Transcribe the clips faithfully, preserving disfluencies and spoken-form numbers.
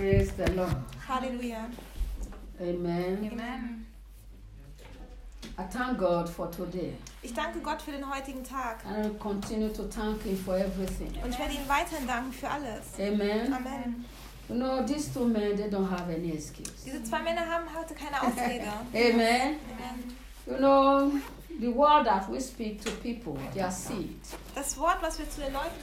Praise the Lord. Halleluja. Amen. Amen. I thank God for today. Ich danke Gott für den heutigen Tag. And I will continue to thank Him for everything. Und ich werde ihm weiterhin danken für alles. Amen. Amen. You know, these two men, they don't have any excuse. Diese zwei Männer haben heute keine Ausrede. Amen. Amen. You know, the word that we speak to people, they are seed. Das Wort, was wir zu den Leuten...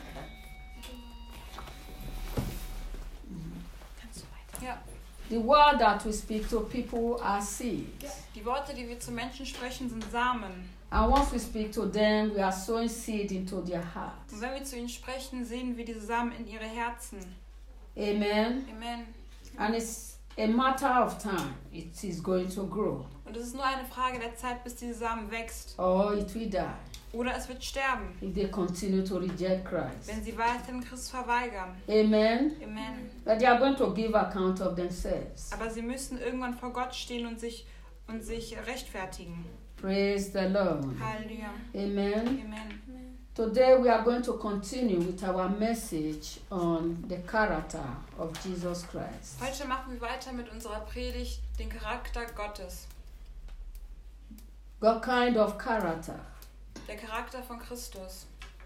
Kannst du weiter? Ja, The word that we speak to people are seed. die Worte, die wir zu Menschen sprechen, sind Samen. And once we speak to them, we are sowing seed into their heart. Und wenn wir zu ihnen sprechen, sehen wir diese Samen in ihre Herzen. Amen. Amen. And it's a matter of time. It is going to grow. Und es ist nur eine Frage der Zeit, bis diese Samen wächst. Or it will die Oder es wird sterben, if they continue to reject Christ. wenn sie weiterhin Christus verweigern. Amen. Amen. But they are going to give account of themselves. Aber sie müssen irgendwann vor Gott stehen und sich, und sich rechtfertigen. Praise the Lord. Halleluja. Amen. Amen. Today we are going to continue with our message on the character of Jesus Christ. Heute machen wir weiter mit unserer Predigt, den Charakter Gottes. What kind of character? Der Charakter von Christus.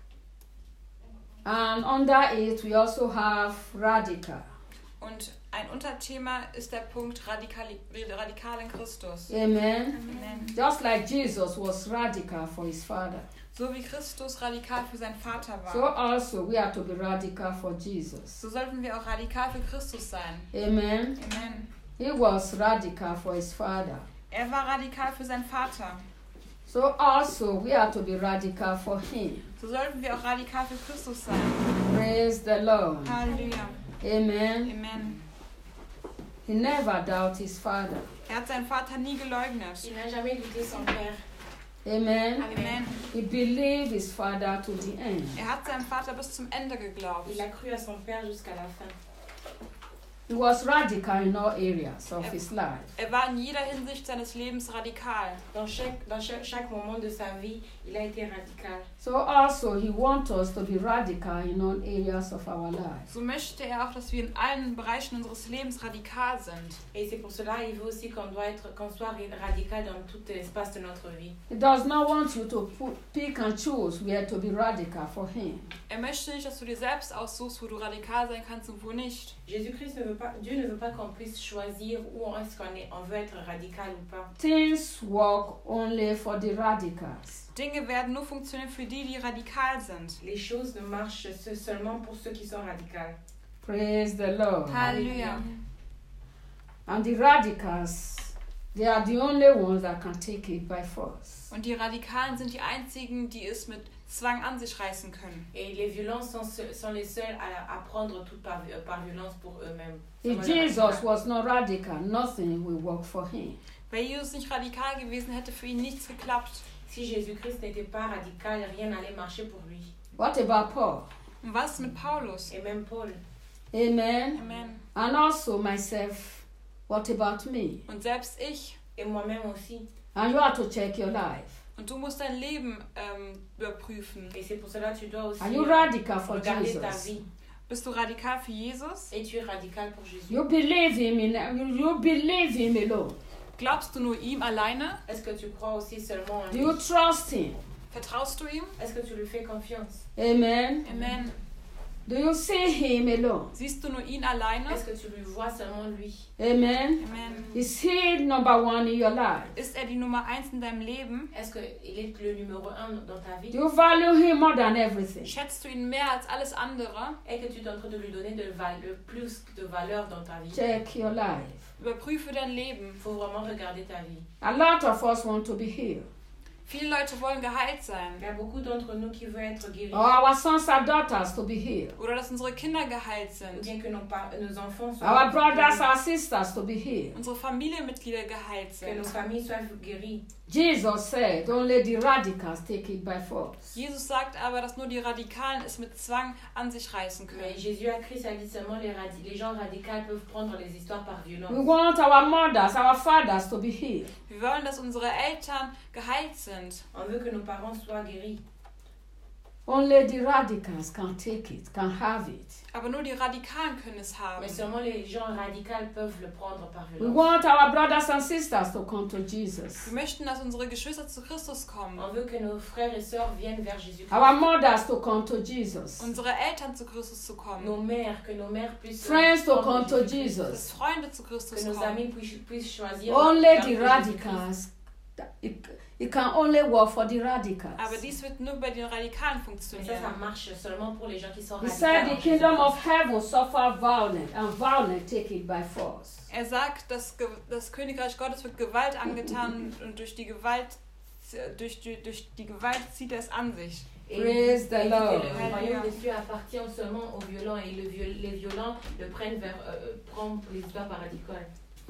And under it we also have radical. Und ein Unterthema ist der Punkt radikal, radikal in Christus. Amen. Amen. Just like Jesus was radical for his Father, So wie Christus radikal für seinen Vater so war, also we are to be radical for Jesus. so sollten wir auch radikal für Christus sein. Amen. Amen. He was radical for his Father. Er war radikal für seinen Vater. So also we are to be radical for him. So sollten wir auch radikal für Christus sein. Praise the Lord. Halleluja. Amen. Amen. He never doubted his Father. Er hat seinen Vater nie geleugnet. Il n'a jamais douté son père. Amen. Amen. He believed his Father to the end. Er hat seinem Vater bis zum Ende geglaubt. Il a cru à son père jusqu'à la fin. He was radical in all areas of his life. Er war in jeder Hinsicht seines Lebens radikal. Dans chaque, dans chaque, chaque moment de sa vie, il a été radical. So also he wants us to be radical in all areas of our life. So möchte er auch, dass wir in allen Bereichen unseres Lebens radikal sind. Et c'est pour cela il veut aussi qu'on doit être, qu'on soit radical dans tout espace de notre vie. He does not want you to put, pick and choose where to be radical for him. Er möchte nicht, dass du dir selbst aussuchst, wo du radikal sein kannst und wo nicht. Jésus-Christ ne veut pas, Dieu ne veut pas qu'on puisse choisir où est-ce qu'on est, on veut être radical ou pas. Things work only for the radicals. Dinge werden nur funktionieren für die, die radikal sind. Les choses ne marchent seulement pour ceux qui sont radicaux. Praise the Lord. Halleluja. And the radicals, they are the only ones that can take it by force. Und die Radikalen sind die einzigen, die es mit Zwang an sich reißen können. Et les violences sont, sont les seuls à, à prendre tout par, par violence pour eux-mêmes. If Jesus was not radical, nothing will work for him. Wenn Jesus nicht radikal gewesen, hätte für ihn nichts geklappt. Si Jésus-Christ n'était pas radical, rien n'allait marcher pour lui. What about Paul? Und was mit Paulus? Et même Paul. Amen. Amen. And also myself, what about me? Und selbst ich. Et moi-même aussi. And you have to check your life. Und du musst dein Leben ähm, überprüfen. Et c'est pour cela que tu dois aussi Are you radical for regarder ta Jesus? vie. Bist du radikal für Jesus? Et tu es radical pour Jésus. You believe him in you, you believe him alone. Glaubst du nur ihm alleine? Est-ce que tu crois aussi seulement en Do lui? you trust him? Vertraust du ihm? Est-ce que tu lui fais confiance? Amen. Amen. Do you see him alone? Siehst du nur ihn alleine? Est-ce que tu lui vois seulement lui? Amen. Amen. Is he number one in your life? Ist er die Nummer eins in deinem Leben? Est-ce qu'il est le numéro un dans ta vie? Do you value him more than everything? Schätzt du ihn mehr als alles andere? Et que tu es en train de lui donner de val- le plus de valeur dans ta vie? Check your life. Überprüfe dein Leben. Il faut vraiment regarder ta vie. A lot of us want to be healed. Viele Leute wollen geheilt sein. Il y a beaucoup d'entre nous qui veulent être guéris. Or our sons and daughters to be healed. Oder dass unsere Kinder geheilt Ou sind. bien que nos, par- nos enfants soient Our brothers guéris. and sisters to be healed. Unsere Familienmitglieder geheilt Que nos sind. familles soient guéries. Jesus said only the radicals take it by force. Jesus sagt aber, dass nur die Radikalen es mit Zwang an sich reißen Mais können. Jésus a Christ a dit seulement les, radi- les gens radicaux peuvent prendre les histoires par We violence. want our mothers, our fathers to be healed. Wir wollen, dass unsere Eltern geheilt sind. On veut que nos parents soient guéris. Only the radicals can take it, can have it. Aber nur die Radikalen können es haben. Mais seulement les gens radicaux peuvent le prendre par We violence. want our brothers and sisters to come to Jesus. Wir möchten, dass unsere Geschwister zu Christus kommen. On veut que nos frères et sœurs viennent vers Jésus-Christ. Our mothers to come to Jesus. Unsere Eltern zu Christus zu kommen. Nos mères, que nos mères puissent Friends to prendre come to Jésus-Christ. Dass Jesus. Freunde zu Christus Que nos kommen. amis puissent, puissent choisir. Only vers the Jésus-Christ. radicals. It, it can only work for the radicals. Aber dies wird nur bei den Radikalen Mais ça, ça funktionieren. marche seulement pour les gens qui sont He radicaux. said the en kingdom Jésus-Christ. of heaven suffer violence, and violence take it by force. Er sagt, dass Ge- das Königreich Gottes wird Gewalt angetan und durch die Gewalt, durch die, durch die Gewalt zieht er es an sich. Et- Praise the et Lord. Le royaume des cieux appartient seulement aux violents et le viol- les violents le prennent vers euh, prendre les pas par radical.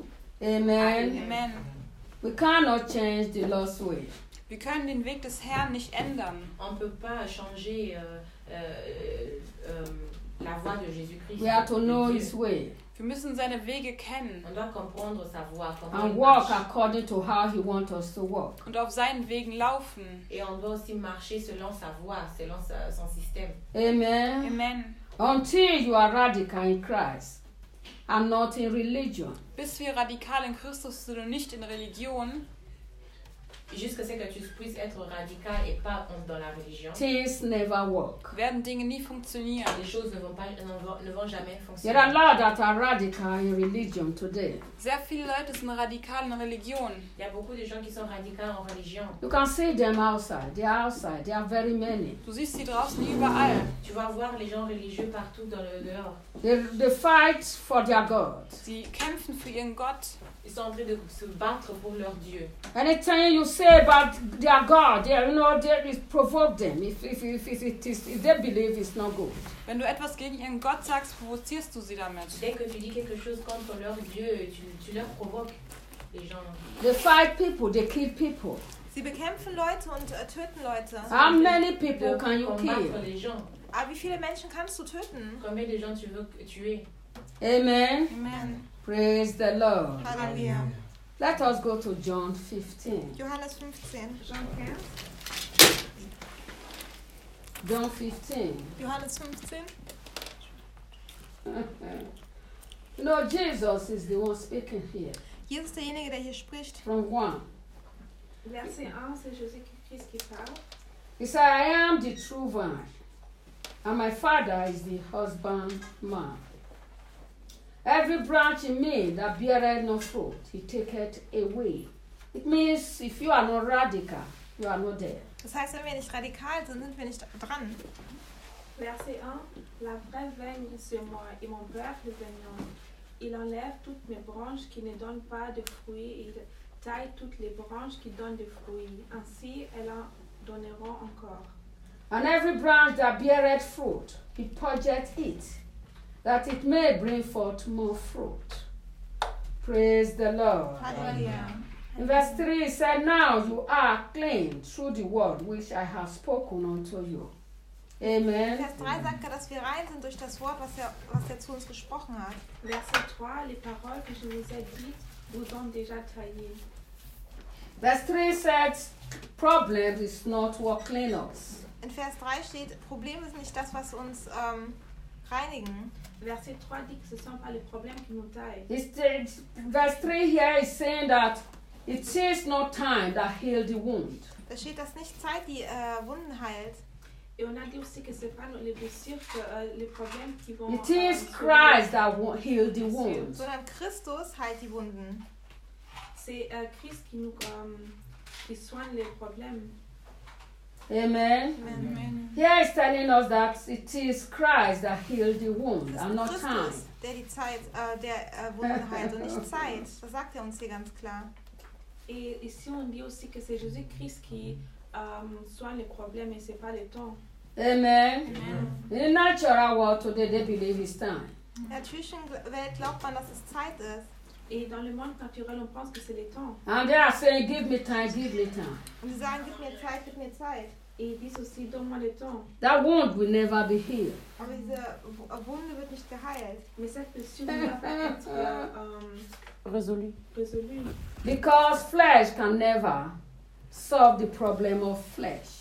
Amen. Amen. We cannot change the Lord's way. Wir können den Weg des Herrn nicht ändern. On ne peut pas changer euh, euh, euh, la voie de Jésus-Christ. We have to de know Dieu. His way Wir müssen seine Wege kennen On doit comprendre sa voie, comment and il walk marche. according to how He wants us to walk. und auf seinen Wegen laufen. Et on doit aussi marcher selon sa voie, selon sa- son système. Amen. Amen. Until you are radical in Christ and not in religion, Bis wir radikal in Christus sind und nicht in Religion, Jusqu'à ce que tu puisses être radical et pas dans la religion. things never work. werden Dinge nie funktionieren. Les choses ne vont, pas, ne vont, ne vont jamais There are a fonctionner. lot that are radical in religion today. Sehr viele Leute sind radikal in Religion. Il y a beaucoup de gens qui sont radicaux en religion. You can see them outside. They are outside. There are very many. Du siehst sie draußen überall. Tu vas voir les gens religieux partout dans le dehors. They, they fight for their God. Sie kämpfen für ihren Gott. Ils sont en train de se battre pour leur Dieu. Anything you say about their God, they, you know, they it provoke them. If, if, if, if, it is, if they believe it's not good. Wenn du etwas gegen ihren Gott sagst, provozierst du sie damit. Dès que tu dis quelque chose contre leur Dieu, tu, tu leur provoques les gens. They fight people. They kill people. Sie bekämpfen Leute und äh, töten Leute. How many people De can you combattre kill? les gens. Aber wie viele Menschen kannst du töten? Combien de gens tu veux tuer? Amen. Amen. Praise the Lord. Halleluja. Let us go to John fifteen. Johannes fünfzehn. John fifteen. Johannes fünfzehn. You know, Jesus is the one speaking here. Jesus ist derjenige, der hier spricht. From one. Verset un, c'est Jésus-Christ qui parle. He said, I am the true vine, and my Father is the husbandman. Every branch in me that beareth no fruit, he taketh away. It means if you are not radical, you are not there. Das heißt, wenn wir nicht radikal sind, sind wir nicht dran. Verset un, la vraie vigne c'est moi et mon Père le vigneron. Il enlève toutes mes branches qui ne donnent pas de fruits et il taille toutes les branches qui donnent des fruits. Ainsi, elles en donneront encore. And every branch that beareth fruit, he purgeth it, that it may bring forth more fruit. Praise the Lord. Halleluja. In verse three, he said, Now you are clean through the word which I have spoken unto you. Amen. Vers drei sagt er, dass wir rein sind durch das Wort, was er, was er zu uns gesprochen hat. Verset trois, les paroles que je vous ai dites vous ont déjà taillé. Verse three says, problem is not what clean us. In Vers drei steht, Problem ist nicht das, was uns ähm, reinigen. Verset trois dit que ce ne sont pas les problèmes qui nous taillent. It's the- verse three here is saying that it is not time that heal the wound. Da steht, dass nicht Zeit die äh, Wunden heilt. Et on a dit aussi que ce n'est pas les blessures, que, euh, les problèmes qui vont... It is euh, Christ that will heal the wounds. Sondern Christus heilt die Wunden. C'est euh, Christ qui nous euh, qui soigne les problèmes. Amen. Amen. Here is telling us that it is Christ that healed the wound Es and ist not time. Christus, der die Zeit, äh, der äh, Wunden heilt und nicht Zeit. Das sagt er uns hier ganz klar. Et ici, on dit aussi que c'est Jésus-Christ qui euh, soigne les problèmes et ce n'est pas le temps. Amen. Amen. In the natural world today, they believe it's time. In der natürlichen Welt glaubt man, dass es Zeit ist. Et dans le monde naturel, on pense que c'est le temps. And they are saying, give me time, give me time. Und sie sagen, gib mir Zeit, gib mir Zeit. Et ils disent aussi, donne-moi le temps. That wound will never be healed. Aber diese W- Wunde wird nicht geheilt. Mais cette blessure ne va pas être euh, Résolu. résolue. Because flesh can never solve the problem of flesh.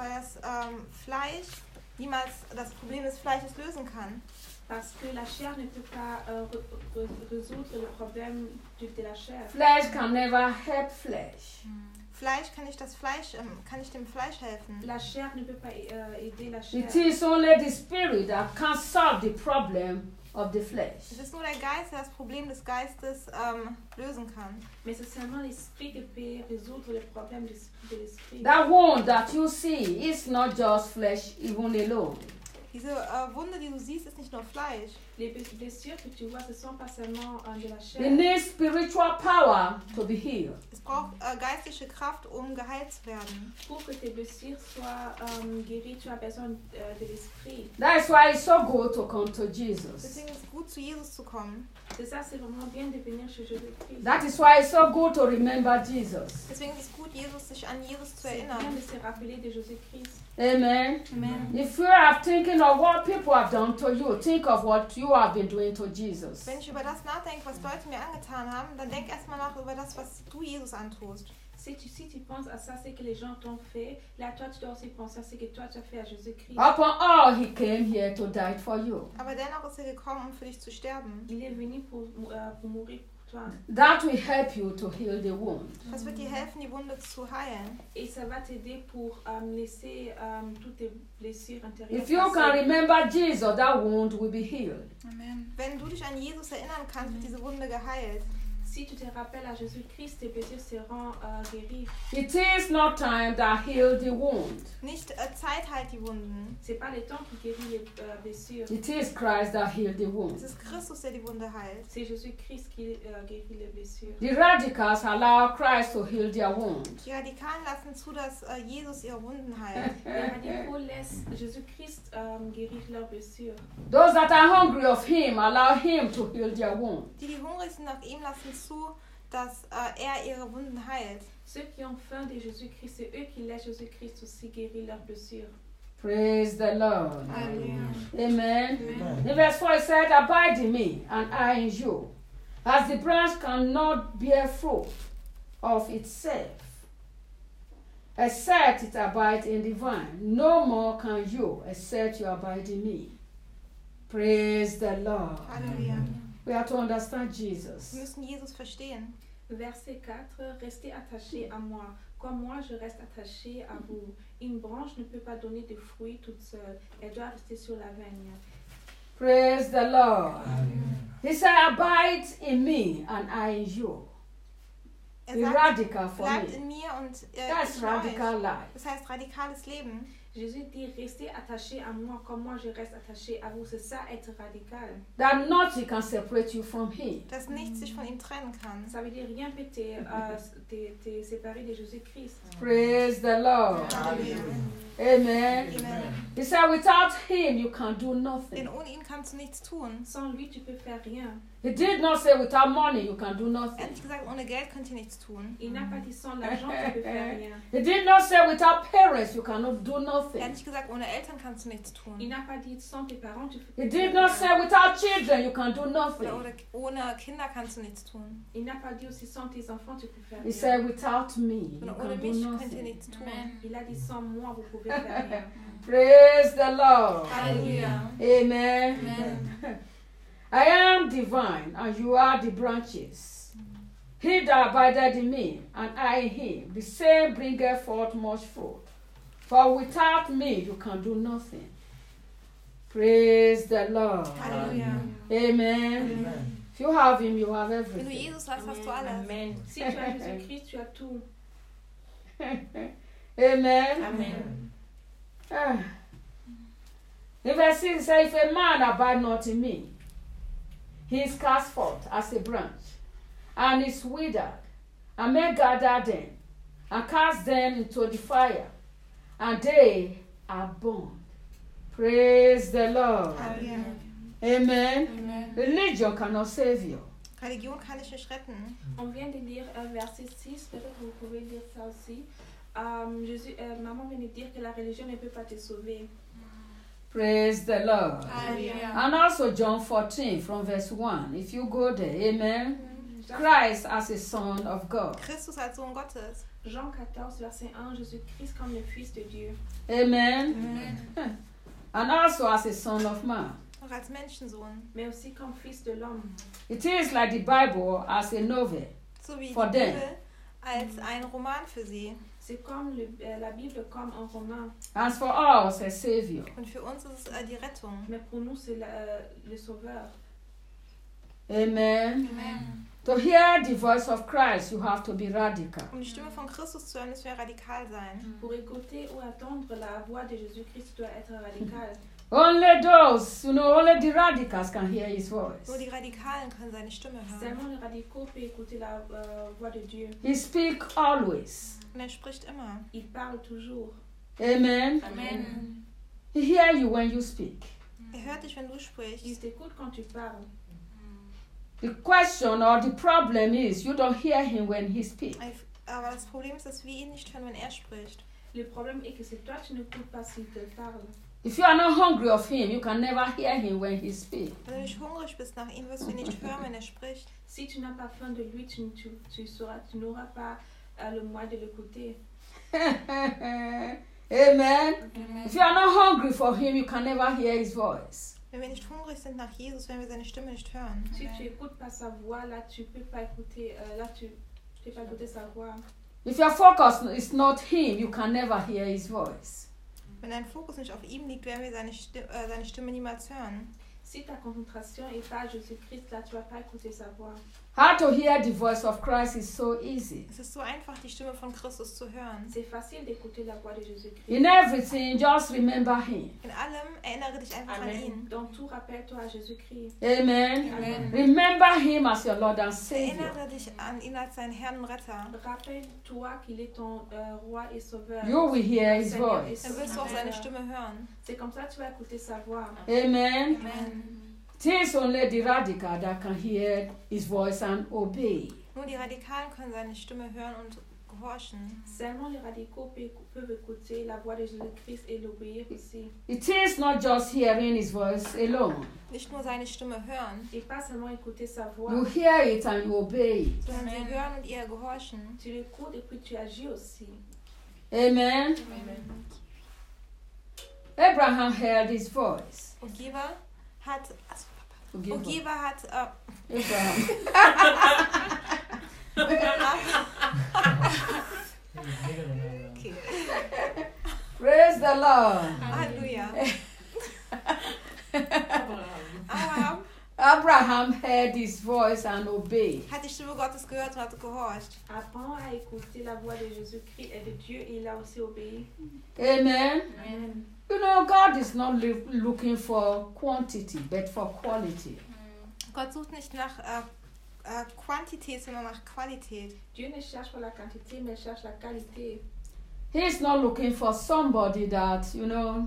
weil das ähm, Fleisch niemals das Problem des Fleisches lösen kann. Parce que la chair ne peut pas euh, re- re- résoudre le problème de, de la chair. Flesh can never help flesh. Fleisch kann nicht das Fleisch, ähm, kann nicht dem Fleisch helfen. La chair ne peut pas euh, aider la chair. It is only the spirit that can solve the problem of the flesh. Es ist nur der Geist, der das Problem des Geistes ähm, lösen kann. Mais c'est seulement l'esprit qui peut résoudre le problème de, de l'esprit. That wound that you see is not just flesh even alone. Diese äh, Wunde, die du siehst, ist nicht nur Fleisch. Les blessures que tu vois, ce sont pas seulement euh, de la chair. It needs spiritual power to be healed. Es braucht äh, geistliche Kraft, um geheilt zu werden. Pour que tes blessures soient euh, guéries, tu as besoin euh, de l'esprit. That is why it's so good to come to Jesus. Deswegen ist es gut, zu Jesus zu kommen. C'est ça, c'est vraiment bien de venir chez Jésus-Christ. That is why it's so good to remember Jesus. Deswegen ist es gut, Jesus, sich an Jesus zu C'est bien erinnern. de se rappeler de Jésus-Christ. Amen. Amen. If you are thinking of what people have done to you, think of what you have been doing to Jesus. Wenn ich über das nachdenke, was Leute mir angetan haben, dann denk erstmal nach über das, was du Jesus antust. Si tu, si tu penses à ça, c'est que les gens t'ont fait. Là, toi, tu dois aussi penser à ce que toi, tu as fait à Jésus-Christ. Upon all, he came here to die for you. Aber dennoch ist er gekommen, um für dich zu sterben. Il est venu pour, euh, pour mourir pour toi. That will help you to heal the wound. Das wird dir helfen, die Wunde zu heilen. Et ça va t'aider pour euh, laisser euh, toutes tes blessures intérieures If you can passer. remember Jesus, that wound will be healed. Amen. Wenn du dich an Jesus erinnern kannst, wird diese Wunde geheilt. Si tu te rappelles à Jésus-Christ, tes blessures seront euh, guéries. It is not time that healed the wound. Nicht äh, Zeit heilt die Wunden. C'est pas le temps qui guérit les euh, blessures. It is Christ that healed the Es wound. ist Christus, der die Wunde heilt. C'est Jésus-Christ qui euh, guérit les blessures. The radicals allow Christ to heal their wound. Die Radikalen lassen zu, dass äh, Jesus ihre Wunden heilt. Les radicaux laissent Jésus-Christ euh, guérir leurs blessures. Those that are hungry of him allow him to heal their wound. Die, die hungrig sind nach ihm, lassen zu, dass äh, er ihre Wunden heilt. Ceux qui ont faim de Jésus-Christ, c'est eux qui laissent Jésus-Christ aussi guérir leurs blessures. Praise the Lord. Halleluja. Amen. Amen. In verse four it said, abide in me, and I in you. As the branch cannot bear fruit of itself, except it abide in the vine, no more can you, except you abide in me. Praise the Lord. Halleluja. We have to understand Wir Jesus. müssen Jesus verstehen. Verset quatre. Restez attachés à moi, comme moi je reste attaché à vous. Une branche ne peut pas donner de fruits toute seule. Elle doit rester sur la vigne. Praise the Lord. He said, abide in me, and I in you. Er Be sagt, radical for bleibt me. in mir und äh, That's ich in euch. radical life. Das heißt radikales Leben. Jésus dit restez attachés à moi, comme moi je reste attaché à vous. C'est ça être radical. That nothing can separate you from him. Dass nichts sich von ihm trennen kann. Ça veut dire rien peut te, euh, te, te séparer de Jésus-Christ. Praise the Lord. Halleluja. Amen. Amen. He said, without him, you can do Denn nothing. ohne ihn kannst du nichts tun. Sans lui, tu peux faire rien. He did not say, without money, you can do Er nothing. hat nicht gesagt, ohne Geld könnt ihr nichts tun. Il n'a pas dit sans l'argent, tu peux faire rien. He did not say, without parents, you cannot do Er hat nothing. nicht gesagt, ohne Eltern kannst du nichts tun. Il n'a pas dit sans tes parents, tu peux He faire did not rien. say, without children, you can do Oder, nothing. oder ohne Kinder kannst du nichts tun. Il n'a pas dit aussi sans tes enfants, tu peux faire He rien. said, without me, you Sondern ohne can do mich könnt ihr nothing. nichts tun. Il a dit sans moi, vous pouvez faire rien. Praise the Lord. Halleluja. Amen. Amen. I am divine, and you are the branches. He that abideth in me, and I in him, the same bringeth forth much fruit. For without me you can do nothing. Praise the Lord. Halleluja. Amen. Amen. If you have him, you have Wenn du everything. Jesus hast, hast du alles. Amen. Si tu as Jésus-Christ, tu as tout. Amen. Amen. Ah. In verse six it says, if a man abide not in me, he is cast forth as a branch, and is withered, and men gather them, and cast them into the fire, and they are burned. Praise the Lord. Halleluja. Amen. Amen. Religion cannot save you. Religion kann dich nicht retten. On vient de lire euh, verset six, peut-être que vous pouvez lire ça aussi. Euh, Jésus, euh, maman vient de dire que la religion ne peut pas te sauver. Praise the Lord. Halleluja. And also John fourteen from verse one. If you go there, amen. Christ as a son of God. Christus als Sohn Gottes. Jean quatorze, verset un, Jésus-Christ comme le Fils de Dieu. Amen. Amen. And also as a son of man. Auch als Menschensohn. Mais aussi comme Fils de l'homme. It is like the Bible as a novel. So wie For die them. Bibel als ein Roman für sie. C'est comme le- euh, la Bible comme un roman. As for us, a savior. Und für uns ist es äh, die Rettung. Mais pour nous, c'est la- euh, le Sauveur. Amen. Amen. To hear the voice of Christ, you have to be radical. Um die Stimme von Christus zu hören, müssen wir radikal sein. Pour écouter ou attendre la voix de Jésus-Christ, tu dois être radical. Only those, you know, only the radicals can hear his voice. Nur die Radikalen können seine Stimme hören. Seulement les radicaux peuvent écouter la euh, voix de Dieu. He speaks always. Und er spricht immer. Il parle toujours. Amen. Amen. He hears you when you speak. Er hört dich, wenn du Il sprichst. t'écoute quand tu parles. The question or the problem is you don't hear him when he speaks. Aber das Problem ist, dass wir ihn nicht hören, wenn er spricht. Le problème est que c'est toi qui n'écoutes pas s'il te parle. If you are not hungry of him, you can never hear him when he speaks. Wenn du nicht hungrig bist nach ihm, wirst du ihn nicht hören, wenn er spricht. Si tu n'as pas faim de lui, tu, tu, tu, sauras, tu n'auras pas euh, le moyen de l'écouter. Amen. If you are not hungry for him, you can never hear his voice. Wenn wir nicht hungrig sind nach Jesus, werden wir seine Stimme nicht hören. Si tu n'écoutes pas sa voix, là, tu peux pas écouter, euh, là, tu peux pas écouter sa voix. If your focus is not him, you can never hear his voice. Wenn dein Fokus nicht auf ihm liegt, werden wir seine Stimme, äh, seine Stimme niemals hören. Si ta concentration est pas à Jésus-Christ, là, tu vas pas écouter sa voix. How to hear the voice of Christ is so easy. Es ist so einfach, die Stimme von Christus zu hören. C'est facile d'écouter la voix de Jésus-Christ. In everything, just remember him. In allem erinnere dich einfach Amen. an ihn. Dans tout, rappelle-toi à Jésus-Christ. Amen. Amen. Remember him as your Lord and Savior. Erinnere dich an ihn als deinen Herrn und Retter. Rappelle-toi qu'il est ton euh, roi et sauveur. You will hear his Seigneur et voice. Dann wirst du auch Sauveur. seine Stimme hören. C'est comme ça que tu vas écouter sa voix. Amen. Amen. It is only the radical that can hear his voice and obey. Nur die Radikalen können seine Stimme hören und gehorchen. Seulement les radicaux pe- peuvent écouter la voix de Jésus-Christ et l'obéir aussi. It is not just hearing his voice alone. Nicht nur seine Stimme hören, Et pas seulement écouter sa voix. You hear it and you obey it. sondern Amen. sie hören und ihr gehorchen. Tu l'écoutes et puis tu agis aussi. Amen. Amen. Abraham heard his voice. Ogiva hat, also, Forgive us. Ogiva hat, äh, Abraham. okay. Praise the Lord. Halleluja. Abraham Abraham heard his voice and obeyed. hat die Stimme Gottes gehört und hat gehorcht. Apprends à écouter la voix de Jésus-Christ et de Dieu et il a aussi obéi. Amen. Amen. You know, God is not loo- looking for quantity, but for quality. Gott sucht nicht nach äh, äh, Quantität, sondern nach Qualität. Dieu ne cherche pas la quantité, mais cherche la qualité. He is not looking for somebody that, you know,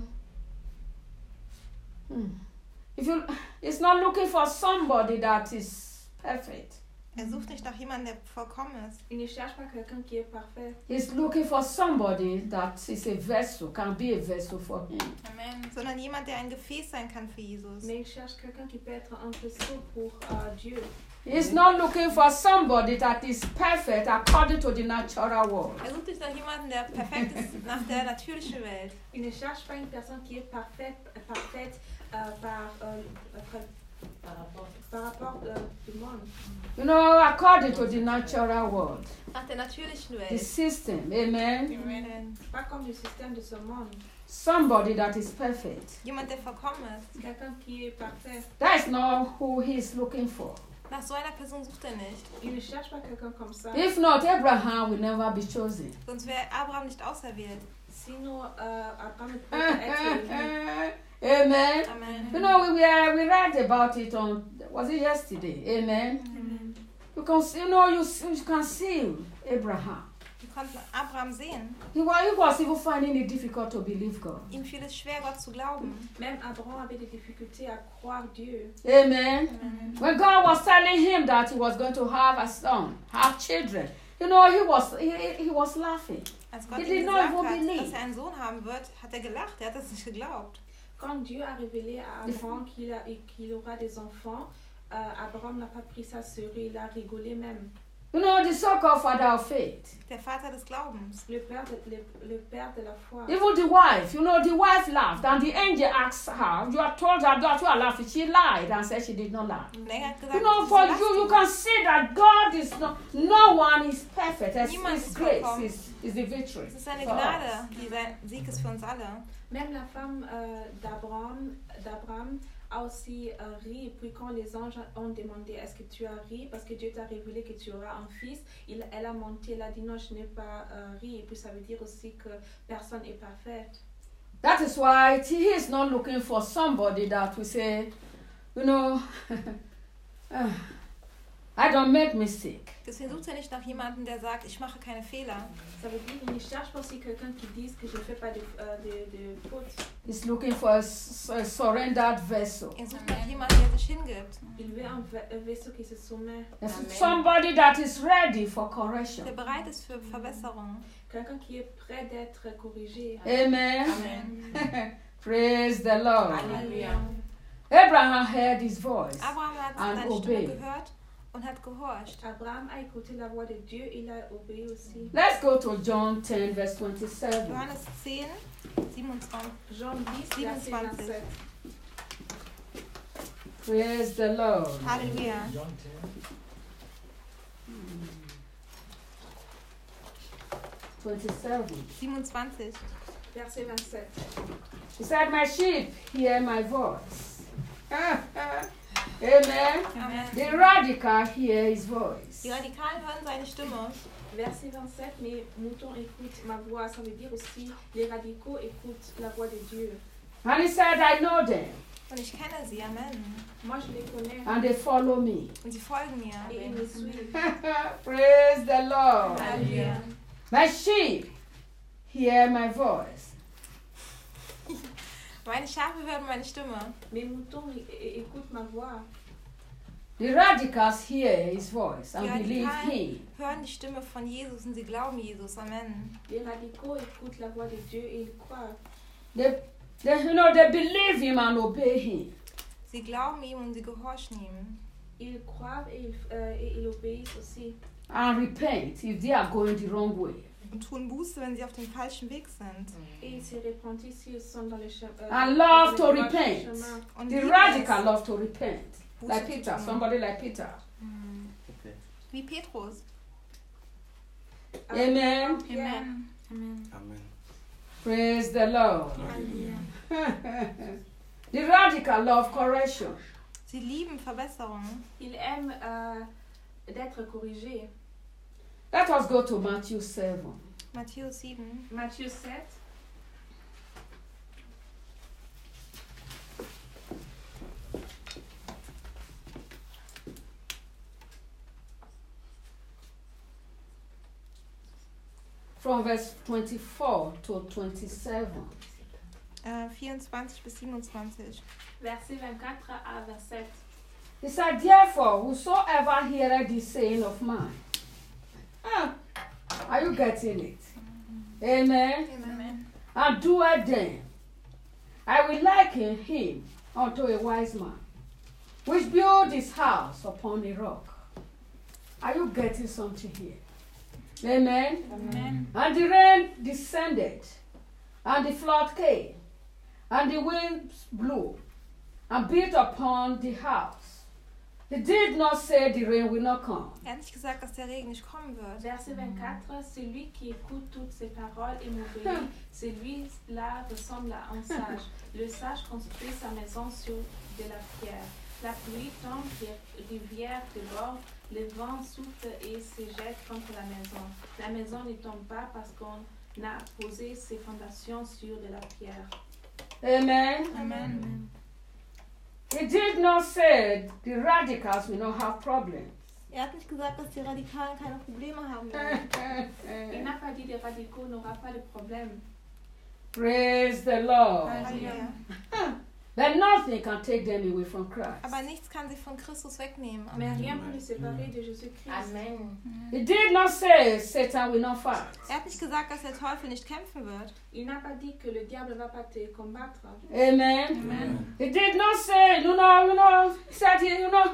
hmm, if you, he's not looking for somebody that is perfect. Er sucht nicht nach jemandem, der vollkommen ist. Il ne cherche pas quelqu'un qui est parfait. He's looking for somebody that is a vessel, can be a vessel for him. Amen. Sondern jemand, der ein Gefäß sein kann für Jesus. Mais il cherche quelqu'un qui peut être un vaisseau pour euh, Dieu. He's not looking for somebody that is perfect according to the natural world. Er sucht nicht nach jemandem, der perfekt ist nach der natürlichen Welt. Il ne cherche pas une personne qui est parfaite, parfaite euh, par, euh, après- Par rapport. par rapport euh, du monde. You know, according to the natural world, Nach der natürlichen the Welt. system, amen. Amen. Pas comme le système de ce monde. Somebody that is perfect. Jemand, der vollkommen ist. Quelqu'un qui est parfait. That is not who he is looking for. Nach so einer Person sucht er nicht. Il ne cherche pas quelqu'un comme ça. If not, Abraham will never be chosen. Sonst wäre Abraham nicht auserwählt. Sinon, euh, Abraham ne peut pas être élu. Amen. Amen. You know, we were, we read about it on, was it yesterday? Amen. Amen. You can see, you know, you, see- you can see Abraham. Wir konnten Abraham sehen. He was, he was even finding it difficult to believe God. Ihm fiel es schwer, Gott zu glauben. Même Abraham avait des difficultés à croire Dieu. Amen. Amen. When God was telling him that he was going to have a son, have children, you know, he was he, he he was laughing. Als Gott He ihm did not gesagt even hat, believe. dass er einen Sohn haben wird, hat er gelacht. Er hat es nicht geglaubt. Quand Dieu a révélé à Abraham qu'il a- et qu'il aura des enfants, euh, Abraham n'a pas pris ça sérieux, il a rigolé même. You know, the so-called father of faith. Der Vater des Glaubens. Le père de, le, le père de la foi. Even the wife, you know, the wife laughed, and the angel asked her, you are told her that you are laughing. She lied and said she did not laugh. Und Engel hat gesagt, You know, "Wieso for lachst you, you du?" can see that God is not, no one is perfect. It's, Niemand it's ist grace, vollkommen. is is the victory. Es ist seine for us. Gnade, die sein Sieg ist für uns alle. Même la femme euh, d'Abraham, d'Abraham a aussi euh, ri. Et puis quand les anges ont demandé est-ce que tu as ri parce que Dieu t'a révélé que tu auras un fils, il, elle a menti, elle a dit non, je n'ai pas euh, ri. Et puis ça veut dire aussi que personne n'est parfait. That is why he is not looking for somebody that will say, you know, "Ah, I don't make mistake." Deswegen sucht er nicht nach jemandem, der sagt, ich mache keine Fehler. Ça veut dire qu'il ne cherche pas aussi quelqu'un qui dise que je ne fais pas de, euh, de, de fautes. He's looking for a, s- a surrendered vessel. Er sucht nach jemandem, der sich hingibt, Il veut un, va- un vaisseau qui se soumet. If Amen. somebody that is ready for correction. der bereit ist für Verbesserung. Quelqu'un qui est prêt d'être corrigé. Amen. Amen. Praise the Lord. Alléluia. Abraham heard his voice. Abraham hat And seine obey. Stimme gehört und hat gehorcht. Abraham a écouté la voix de Dieu, il a obéi aussi. Let's go to John ten, verse twenty-seven. Johannes zehn, siebenundzwanzig. Jean dix, verset siebenundzwanzig. vingt-sept. Praise the Lord. Halleluja. John ten. twenty-seven. siebenundzwanzig. Verset vingt-sept. He said, my sheep hear my voice. Amen. Amen. The radical hear his voice. Die Radikalen hören seine Stimme. Verset vingt-sept, mes moutons écoutent ma voix. Ça veut dire aussi, les radicaux écoutent la voix de Dieu. And he said, I know them, Und ich kenne sie, Amen. Moi, je les connais and they follow me. Und sie folgen mir. et ils me suivent. Praise the Lord. Halleluja. My sheep hear my voice. Meine Schafe hören meine Stimme. Mes moutons é- é- écoutent ma voix. The radicals hear his voice and Die believe Radikalen him. hören die Stimme von Jesus und sie glauben Jesus. Amen. Les radicaux écoutent la voix de Dieu et ils croient. They, they, you know, they believe him and obey him. Sie glauben ihm und sie gehorchen ihm. Ils croient et ils, euh, et ils obéissent aussi. And repent if they are going the wrong way. Und tun Buße, wenn sie auf dem falschen Weg sind. Et ils se repentissent s'ils sont dans le chemin. Euh, And love dans to le droit repent. chemin. Und The lieben radical es, love to repent. Buße Like zu Peter, tun. somebody like Peter. Wie Petrus. Amen. Pierre, Amen. Amen. Praise the Lord. Halleluja. The radical love correction. Sie lieben Verbesserung. ils aiment euh, d'être corrigés. Let us go to Matthew seven. Matthäus sieben. Matthieu sept. From verse twenty-four to twenty-seven. Äh, vierundzwanzig bis siebenundzwanzig. Verset vingt-quatre à vingt-sept. He said, therefore, whosoever heareth the saying of mine. Ah, are you getting it? Amen. Amen. And doeth them. I will liken him unto a wise man, which built his house upon a rock. Are you getting something here? Amen. Amen. And the rain descended, and the flood came, and the winds blew, and beat upon the house. He did not say the rain will not come. Er hat nicht gesagt, dass der Regen nicht kommen wird. Verset vingt-quatre. Celui qui écoute toutes ces paroles et m'obéit, celui-là ressemble à un sage. Le sage construit sa maison sur de la pierre. La pluie tombe, les rivières débordent, le vent souffle et se jette contre la maison. La maison ne tombe pas parce qu'on a posé ses fondations sur de la pierre. Amen. Amen. He did not say the radicals will not have problems. Er hat nicht gesagt, dass die Radikalen keine Probleme haben werden. Il n'a pas dit des radicaux n'aura pas de problème. Praise the Lord. Halleluja. But nothing can take them away from Christ. Aber nichts kann sie von Christus wegnehmen. Mais rien peut nous séparer de Jésus-Christ. Amen. He did not say Satan will not fight. Er hat nicht gesagt, dass der Teufel nicht kämpfen wird. Il n'a pas dit que le diable ne va pas te combattre. Amen. Amen. He did not say, you know, you know, he said, you know,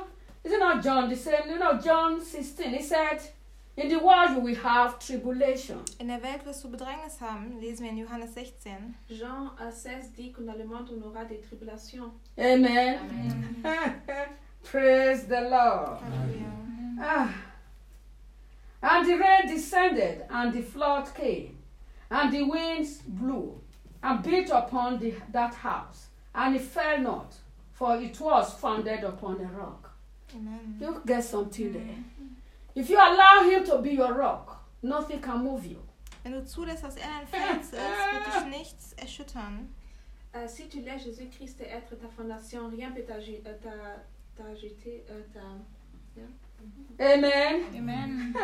Is it not John the same? You know, John sixteen, he said, in the world you will have tribulation. In der Welt wirst du Bedrängnis haben, lesen wir in Johannes sechzehn. Jean euh, seize dit que dans le monde on aura des tribulations. Amen. Amen. Praise the Lord. Halleluja. Ah. And the rain descended, and the flood came, and the winds blew, and beat upon the, that house, and it fell not, for it was founded upon a rock. Amen. You get something there. If you allow him to be your rock, nothing can move you. Wenn du zulässt, dass er dein Fels ist, wird dich nichts erschüttern. Euh, si tu laisses Jésus-Christ être ta fondation, rien ne peut t'aju- euh, t'a- t'ajouter. Euh, t'a- Amen. Amen.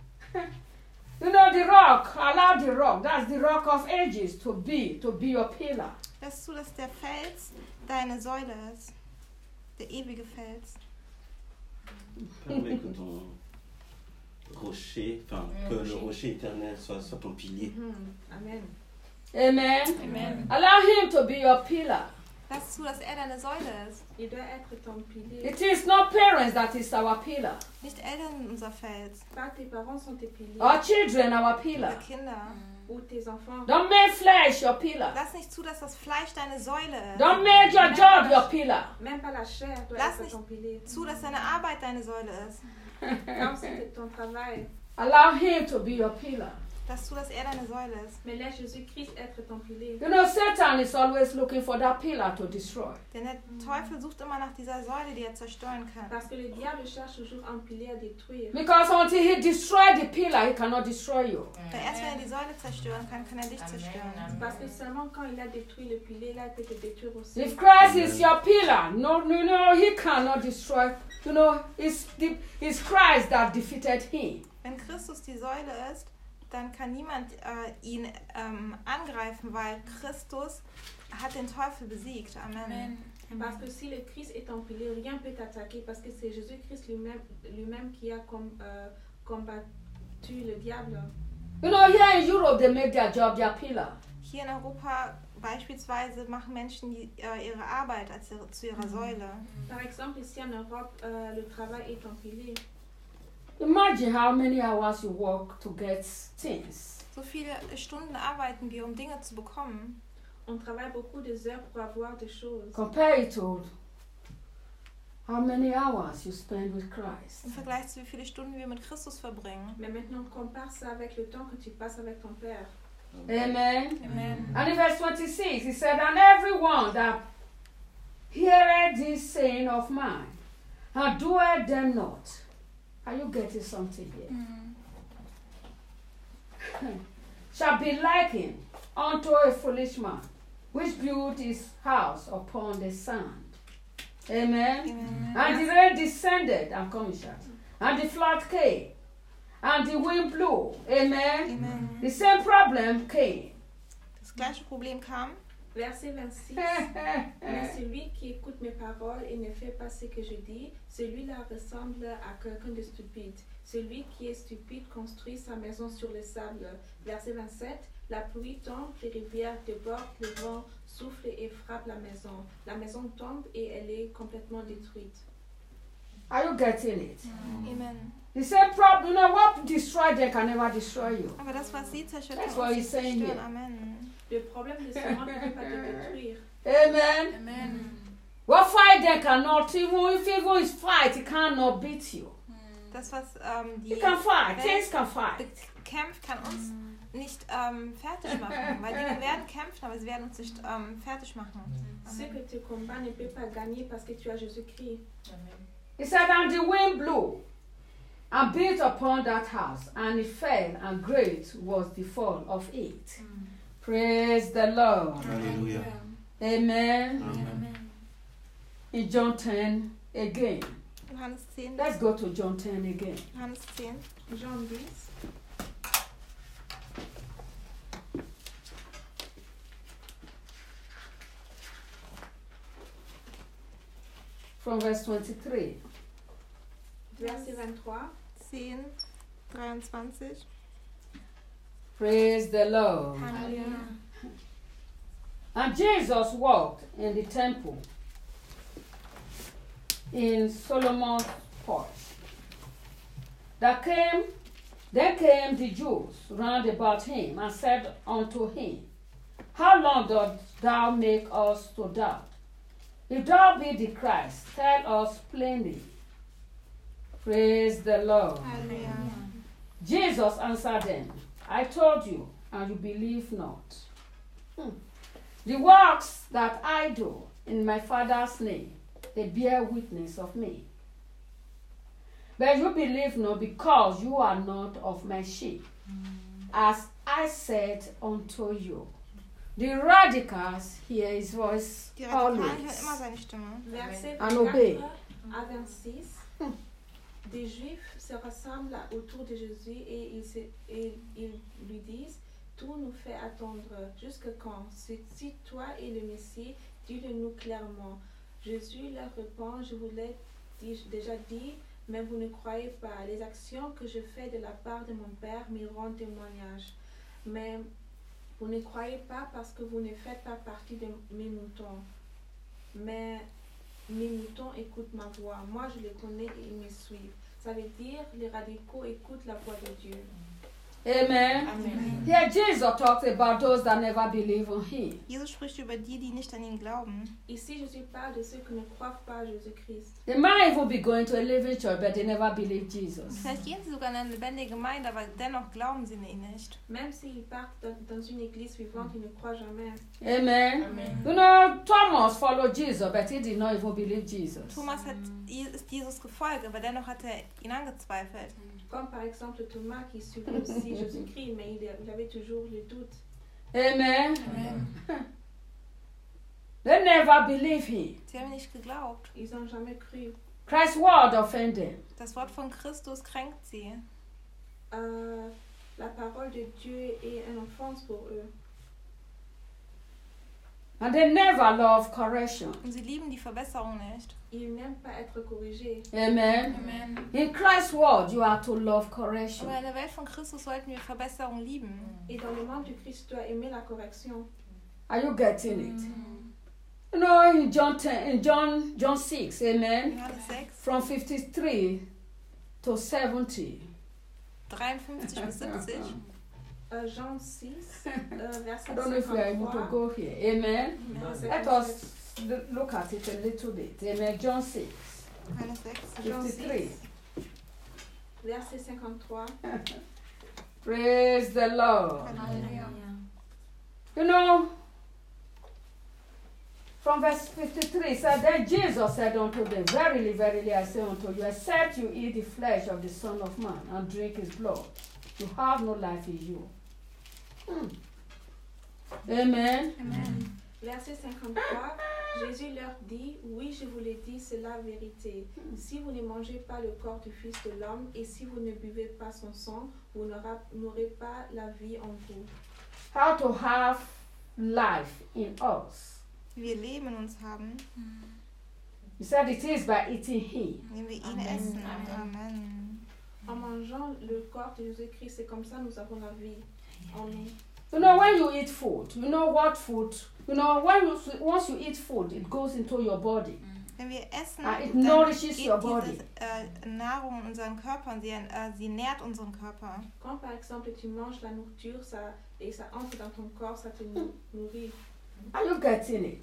You know the rock, allow the rock, that's the rock of ages to be, to be your pillar. Lass zu, dass der Fels deine Säule ist. Der ewige Fels. Permets que ton rocher, enfin, Mm, que le rocher. rocher éternel soit, soit ton pilier. Mhm. Amen. Amen. Amen. Allow him to be your pillar. Lass zu, dass er deine Säule ist. Il doit être ton pilier. It is not parents that is our pillar. Nicht Eltern sind unser Fels. Pas tes parents sont tes piliers. Our children, our Unsere pillar. Kinder. Ou tes enfants. Don't make flesh your pillar. Lass nicht zu, dass das Fleisch deine Säule ist. Don't make your job your pillar. Même pas la chair doit Lass être nicht ton pilier. zu, dass deine Arbeit deine Säule ist. Comme c'était ton travail. Allow him to be your pillar. Lass zu, dass er deine Säule ist. Mais laisse Jésus-Christ être ton pilier. You know, Satan is always looking for that pillar to destroy. Denn der Teufel sucht immer nach dieser Säule, die er zerstören kann. Parce que le diable cherche toujours un pilier à détruire. Because until he destroys the pillar, he cannot destroy you. Weil erst wenn er die Säule zerstören kann, kann er dich zerstören. Parce que seulement quand il a détruit le pilier, là, il peut te détruire aussi. If Christ is your pillar, no, no, no, he cannot destroy. You know, it's, the, it's Christ that defeated him. Wenn Christus die Säule ist, dann kann niemand äh, ihn ähm, angreifen, weil Christus hat den Teufel besiegt. Amen. Parce que si le Christ est ton pilier, rien ne peut t'attaquer parce que c'est Jésus-Christ lui-même lui-même qui a com- euh, combattu le diable. You know, here in Europe, they make their job their pillar. Hier in Europa beispielsweise machen Menschen die, äh, ihre Arbeit als ihre, zu ihrer Säule. Par exemple, ici en Europe, euh, le travail est ton pilier. Imagine how many hours you work to get things. So viele Stunden arbeiten wir, um Dinge zu bekommen. On travaille beaucoup des heures pour avoir des choses. Compare it to how many hours you spend with Christ. Im Vergleich zu wie viele Stunden wir mit Christus verbringen. Mais maintenant, compare ça avec le temps que tu passes avec ton Père. Amen. Amen. And in verse twenty-six, he said, and everyone that heareth this saying of mine, and doeth them not. Are you getting something here? Shall be likened unto a foolish man, which built his house upon the sand. Amen. Amen. And the rain descended, I'm coming short, and the flood came, and the wind blew. Amen. Amen. The same problem came. Das gleiche Problem kam. Verset vingt-six. Mais celui qui écoute mes paroles et ne fait pas ce que je dis, celui-là ressemble à quelqu'un de stupide. Celui qui est stupide construit sa maison sur le sable. Verset vingt-sept. La pluie tombe, les rivières débordent, le vent souffle et frappe la maison. La maison tombe et elle est complètement détruite. Are you getting it? Amen. The same problem, you know, what destroyed them can never destroy you. Aber das, was sie zerstört, That's kann what uns he's nicht saying zerstören. here. Amen. Le problème de ce monde ne peut pas te détruire. Amen. Amen. What fight them cannot, even if even is fight, it cannot beat you. Das, was ähm, die You can fight, Welt things can fight. bekämpft, kann uns nicht ähm, fertig machen. Weil Dinge werden kämpfen, aber sie werden uns nicht ähm, fertig machen. Ce que tu combats ne peut pas gagner parce que tu as Jésus-Christ. He said, and the wind blew and beat upon that house, and it fell, and great was the fall of it. Praise the Lord. Alléluia. Amen. Amen. In John ten again. Johannes zehn. Let's go to John ten again. Johannes zehn. Jean dix. From verse twenty-three. Verset vingt-trois. zehn, dreiundzwanzig. Praise the Lord. Halleluja. And Jesus walked in the temple in Solomon's porch. There came, then came the Jews round about him and said unto him, How long dost thou make us to doubt? If thou be the Christ, tell us plainly. Praise the Lord. Halleluja. Jesus answered them, I told you, and you believe not. Hmm. The works that I do in my Father's name, they bear witness of me. But you believe not, because you are not of my sheep, as I said unto you. The radicals hear his voice Die Radikalen hören always immer seine Stimme. Verset and obey. vingt-quatre à vingt-six. Des Juifs se rassemblent autour de Jésus et ils, se- et ils lui disent, tout nous fait attendre. Jusque quand? Si si toi es le Messie, dis-le nous clairement. Jésus leur répond, je vous l'ai dit- déjà dit, mais vous ne croyez pas. Les actions que je fais de la part de mon Père me rendent témoignage. Mais vous ne croyez pas parce que vous ne faites pas partie de mes moutons. Mais mes moutons écoutent ma voix. Moi, je les connais et ils me suivent. Ça veut dire, les radicaux écoutent la voix de Dieu. Amen. Amen. Here Jesus talks about those that never believe on him. Jesus spricht über die, die nicht an ihn glauben. Ici, Jésus parle de ceux qui ne croient pas à Jésus-Christ. They might even be going to a living church, but they never believe Jesus. Vielleicht gehen sie sogar in eine lebendige Gemeinde, aber dennoch glauben sie ihn nicht. Même s'ils partent dans, dans une église vivante, ils ne croient jamais. Amen. Amen. You know, Thomas followed Jesus, but he did not even believe Jesus. Thomas hat, ist Jesus gefolgt, aber dennoch hat er ihn angezweifelt. Comme par exemple Thomas qui suivait aussi Jésus-Christ, mais il, il avait toujours le doute. Amen. They never believe him. Sie haben nicht geglaubt. Ils n'ont jamais cru. Christ's word offended them. Das Wort von Christus kränkt sie. Euh, la parole de Dieu est une offense pour eux. And they never love correction. Und sie lieben die Verbesserung nicht. Ils n'aiment pas être corrigés. Amen. Amen. In Christ's word, you are to love correction. Aber in der Welt von Christus sollten wir Verbesserung lieben. Et dans le monde du Christ, tu dois aimer la correction. Are you getting it? You know, in John ten, in John John six, amen. Johannes sechs, From fifty-three to seventy. dreiundfünfzig bis siebzig. Euh, Jean six, euh, verset I don't know if we are able to cinquante-trois. go here. Amen. verset Let us l- look at it a little bit. Amen. John six, Johannes sechs. Jean fifty-three. six, verset cinquante-trois. Praise the Lord. Halleluja. You know, from verse fifty-three, it said, Then Jesus said unto them, Verily, verily, I say unto you, except you eat the flesh of the Son of Man and drink his blood, you have no life in you. Hmm. Amen. Amen. Verset cinquante-trois, Jésus leur dit, oui, je vous l'ai dit, c'est la vérité. Si vous ne mangez pas le corps du Fils de l'homme et si vous ne buvez pas son sang, vous n'aura- n'aurez pas la vie en vous. How to have life in us. Wie wir Leben in uns haben, He said it is by eating him. indem wir ihn Amen. essen. Amen. Amen. En mangeant le corps de Jésus-Christ, c'est comme ça nous avons la vie en nous. You know, when you eat food, you know what food, you know, when you, once you eat food, it goes into your body. Wenn wir essen, Ah, it dann nourishes geht your diese body. äh, Nahrung in unseren Körper und sie, äh, sie nährt unseren Körper. Quand par exemple tu manges la nourriture ça, et ça entre dans ton corps, ça te nou- nourrit. Are you getting it?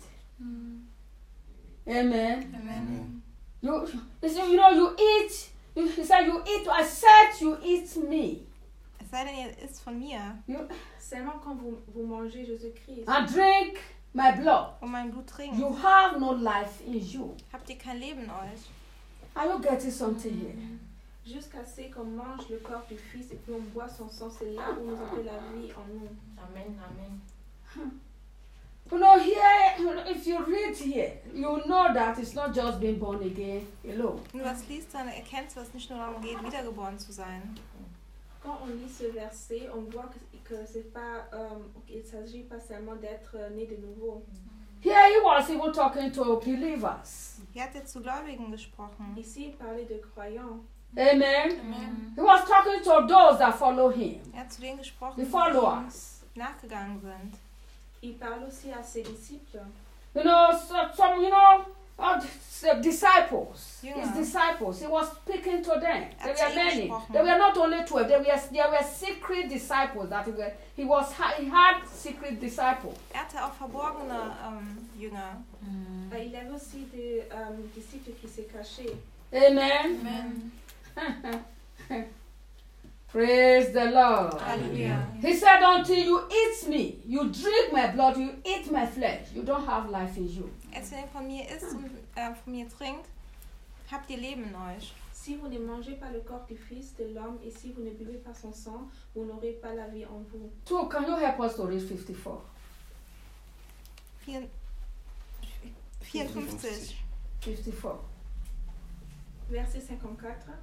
Amen. Amen. You, you see, you know, you eat. You, he said, you eat. I said, you eat me. Es sei denn, ihr isst von mir You Seulement quand vous, vous mangez Jésus-Christ and drink my blood. und mein Blut trinkt, You have no life in you. habt ihr kein Leben in euch. Are you getting something here? jusqu'à ce qu'on mange le corps du Fils et puis on boit son sang, c'est là où nous avons la vie en nous. Amen, amen. You know, here, if you read here, you know that it's not just being born again alone. Wenn du das liest, dann erkennst du, dass es nicht nur darum geht, wiedergeboren zu sein. Quand on lit ce verset, on voit que, que c'est pas, euh, qu'il ne s'agit pas seulement d'être né de nouveau. Here he was even talking to believers. Hier hat er zu Gläubigen gesprochen. Ici, il parlait de croyants. Amen. Amen. He was talking to those that follow him, Er hat zu denen gesprochen, the die followers. ihm nachgegangen sind. Il parle aussi à ses disciples. You know, so, some, you know, of the disciples, Jünger. his disciples. He was speaking to them. Er There hat zu were ihnen many. gesprochen. There were not only twelve. There were there were secret disciples that he, were, he was. He had secret disciples. Er hatte auch verborgene ähm, Jünger. Euh, Il avait aussi des euh, disciples qui s'est cachés. Amen. Amen. Praise the Lord. Halleluja. He said, until you eat me, you drink my blood, you eat my flesh, you don't have life in you. Als ihr von mir isst und äh, von mir trinkt, habt ihr Leben in euch. Si vous ne mangez pas le corps du Fils de l'homme et si vous ne buvez pas son sang, vous n'aurez pas la vie en vous. So, can you help us to read fifty-four? Vier- vierundfünfzig. fifty-four. Verset cinquante-quatre.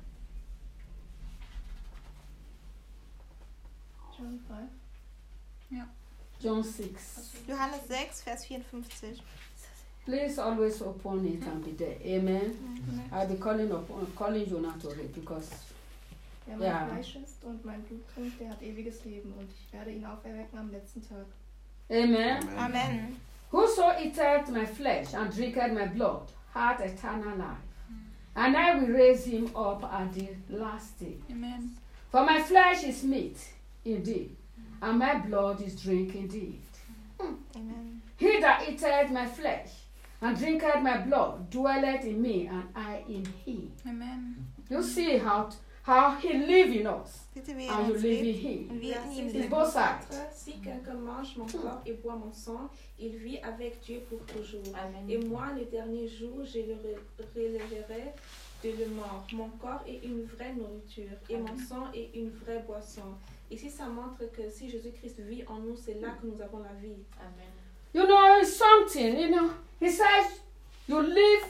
John five. John six. Johannes sechs, Vers vierundfünfzig. Please always open it and be there. Amen. I'll be calling upon, calling you now to read because Wer mein Ja. Fleisch isst und mein Blut trinkt, der hat ewiges Leben und ich werde ihn auferwecken am letzten Tag. Amen. Amen. Whoso eateth my flesh and drinketh my blood hath eternal life, and I will raise him up at the last day. Amen. For my flesh is meat indeed, and my blood is drink indeed. Amen. He that eateth my flesh and drinketh my blood dwelleth in me, and I in him. Amen. You see how how he live in us, Seht ihr, wie er and you uns live in lebt him. und wir in ihm It's leben. both sides. Si quelqu'un mange mon corps et boit mon sang, il vit avec Dieu pour toujours. Amen. Et moi, le dernier jour, je le re- relèverai de le mort. Mon corps est une vraie nourriture et mon sang est une vraie boisson. Ici, ça montre que si Jésus-Christ vit en nous, c'est là que nous avons la vie. Amen. You know, it's something, you know. He says, you live,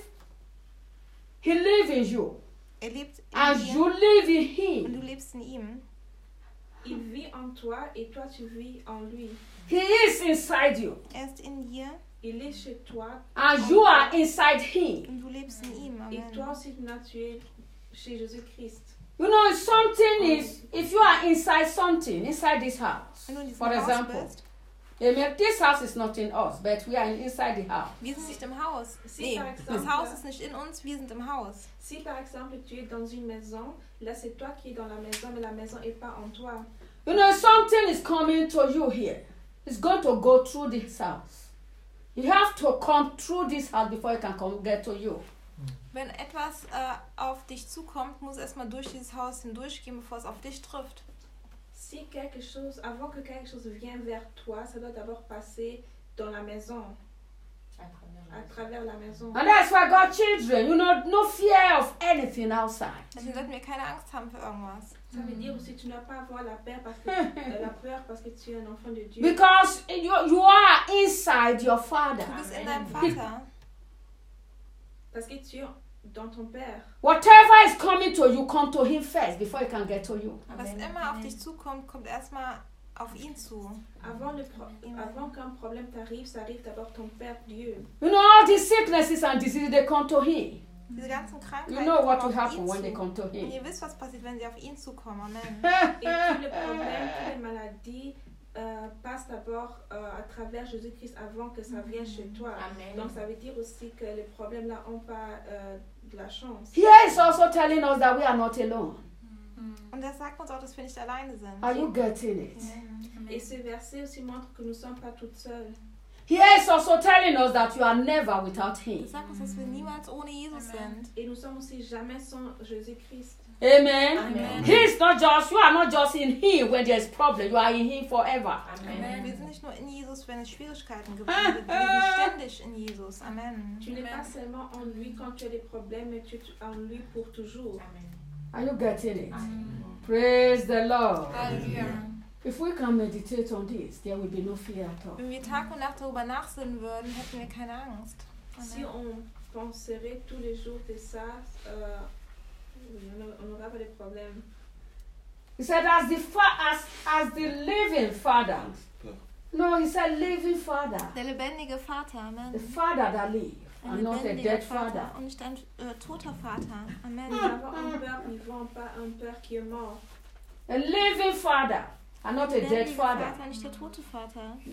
he live in you, Er lebt in and dir you live in und him. du lebst in ihm. Il vit en toi et toi, tu vis en lui. He is inside you, Er ist in dir Il est chez toi and you are inside him. und du lebst in ihm. et Amen. toi aussi, maintenant, tu es chez Jésus-Christ. You know, something is, if you are inside something, inside this house, Wenn du in diesem for Haus example, bist, amen, this house is not in us, but we are inside the house. wir sind nicht im Haus. Si, Nee, par das exemple, Haus ist nicht in uns, wir sind im Haus. Si par exemple tu es dans une maison, là c'est toi qui es dans la maison, mais la maison n'est pas en toi. You know, something is coming to you here. It's going to go through this house. You have to come through this house before it can come get to you. Wenn etwas äh, auf dich zukommt, muss erstmal durch dieses Haus hindurchgehen, bevor es auf dich trifft. Si quelque chose, avant que quelque chose vienne vers toi, ça doit d'abord passer dans la maison, à travers la maison. And that's why God children, you know, no fear of anything outside. Deswegen sollten wir keine Angst haben für irgendwas. Ça veut dire aussi tu n'as pas avoir la peur parce que euh, la peur parce que tu es un enfant de Dieu. Because you, you are inside your Father. Du bist in deinem Vater. Parce que tu es dans ton Père. Whatever is coming to you, come to him first before it can get to you. Was immer auf dich zukommt, kommt erstmal auf ihn zu. Avant, le pro- avant qu'un problème t'arrive, ça arrive d'abord ton Père Dieu. You know, all these sicknesses and diseases, they come to him. Diese ganzen Krankheiten You know what will kommen auf happen ihn when they zu. come to Und him. ihr wisst, was passiert, wenn sie auf ihn zukommen. Amen. Et tous les problèmes, toutes les maladies euh, passent d'abord euh, à travers Jésus-Christ avant que ça vienne chez toi. Amen. Donc ça veut dire aussi que les problèmes là n'ont pas euh, de la chance. Here is also telling us that we are not alone. Und das sagt uns auch, dass wir nicht alleine sind. Are you getting it? Et ce verset aussi montre que nous ne sommes pas toutes seules. Here is also telling us that you are never without him. Das sagt uns, dass wir niemals ohne Jesus sind. Et nous sommes aussi jamais sans Jésus-Christ. Amen. Amen. He is not just, you are not just in him when there's problem, you are in him forever. Amen. Wir sind nicht nur in Jesus, wenn es Schwierigkeiten gibt. Wir sind wir sind ständig in Jesus. Amen. Tu n'es pas seulement en lui quand tu as des problèmes, mais tu es en lui pour toujours. Amen. Are you getting it? Praise the Lord. Halleluja. If we can meditate on this, there will be no fear at all. Wenn wir Tag und Nacht darüber nachsinnen würden, hätten wir keine Angst. Si on penserait tous les jours de ça, euh, oui, on n'aura pas de problème. He said, as the fa- as as the living Father. No, he said, living Father, Der lebendige Vater, Amen. the Father that lives, Ein and not a lebendiger dead Vater Father. und nicht ein äh, toter Vater. Amen. Nous avons un Père vivant, pas un Père qui est mort. A living Father, and not a Der dead lebendige Father. Vater, nicht der tote Vater.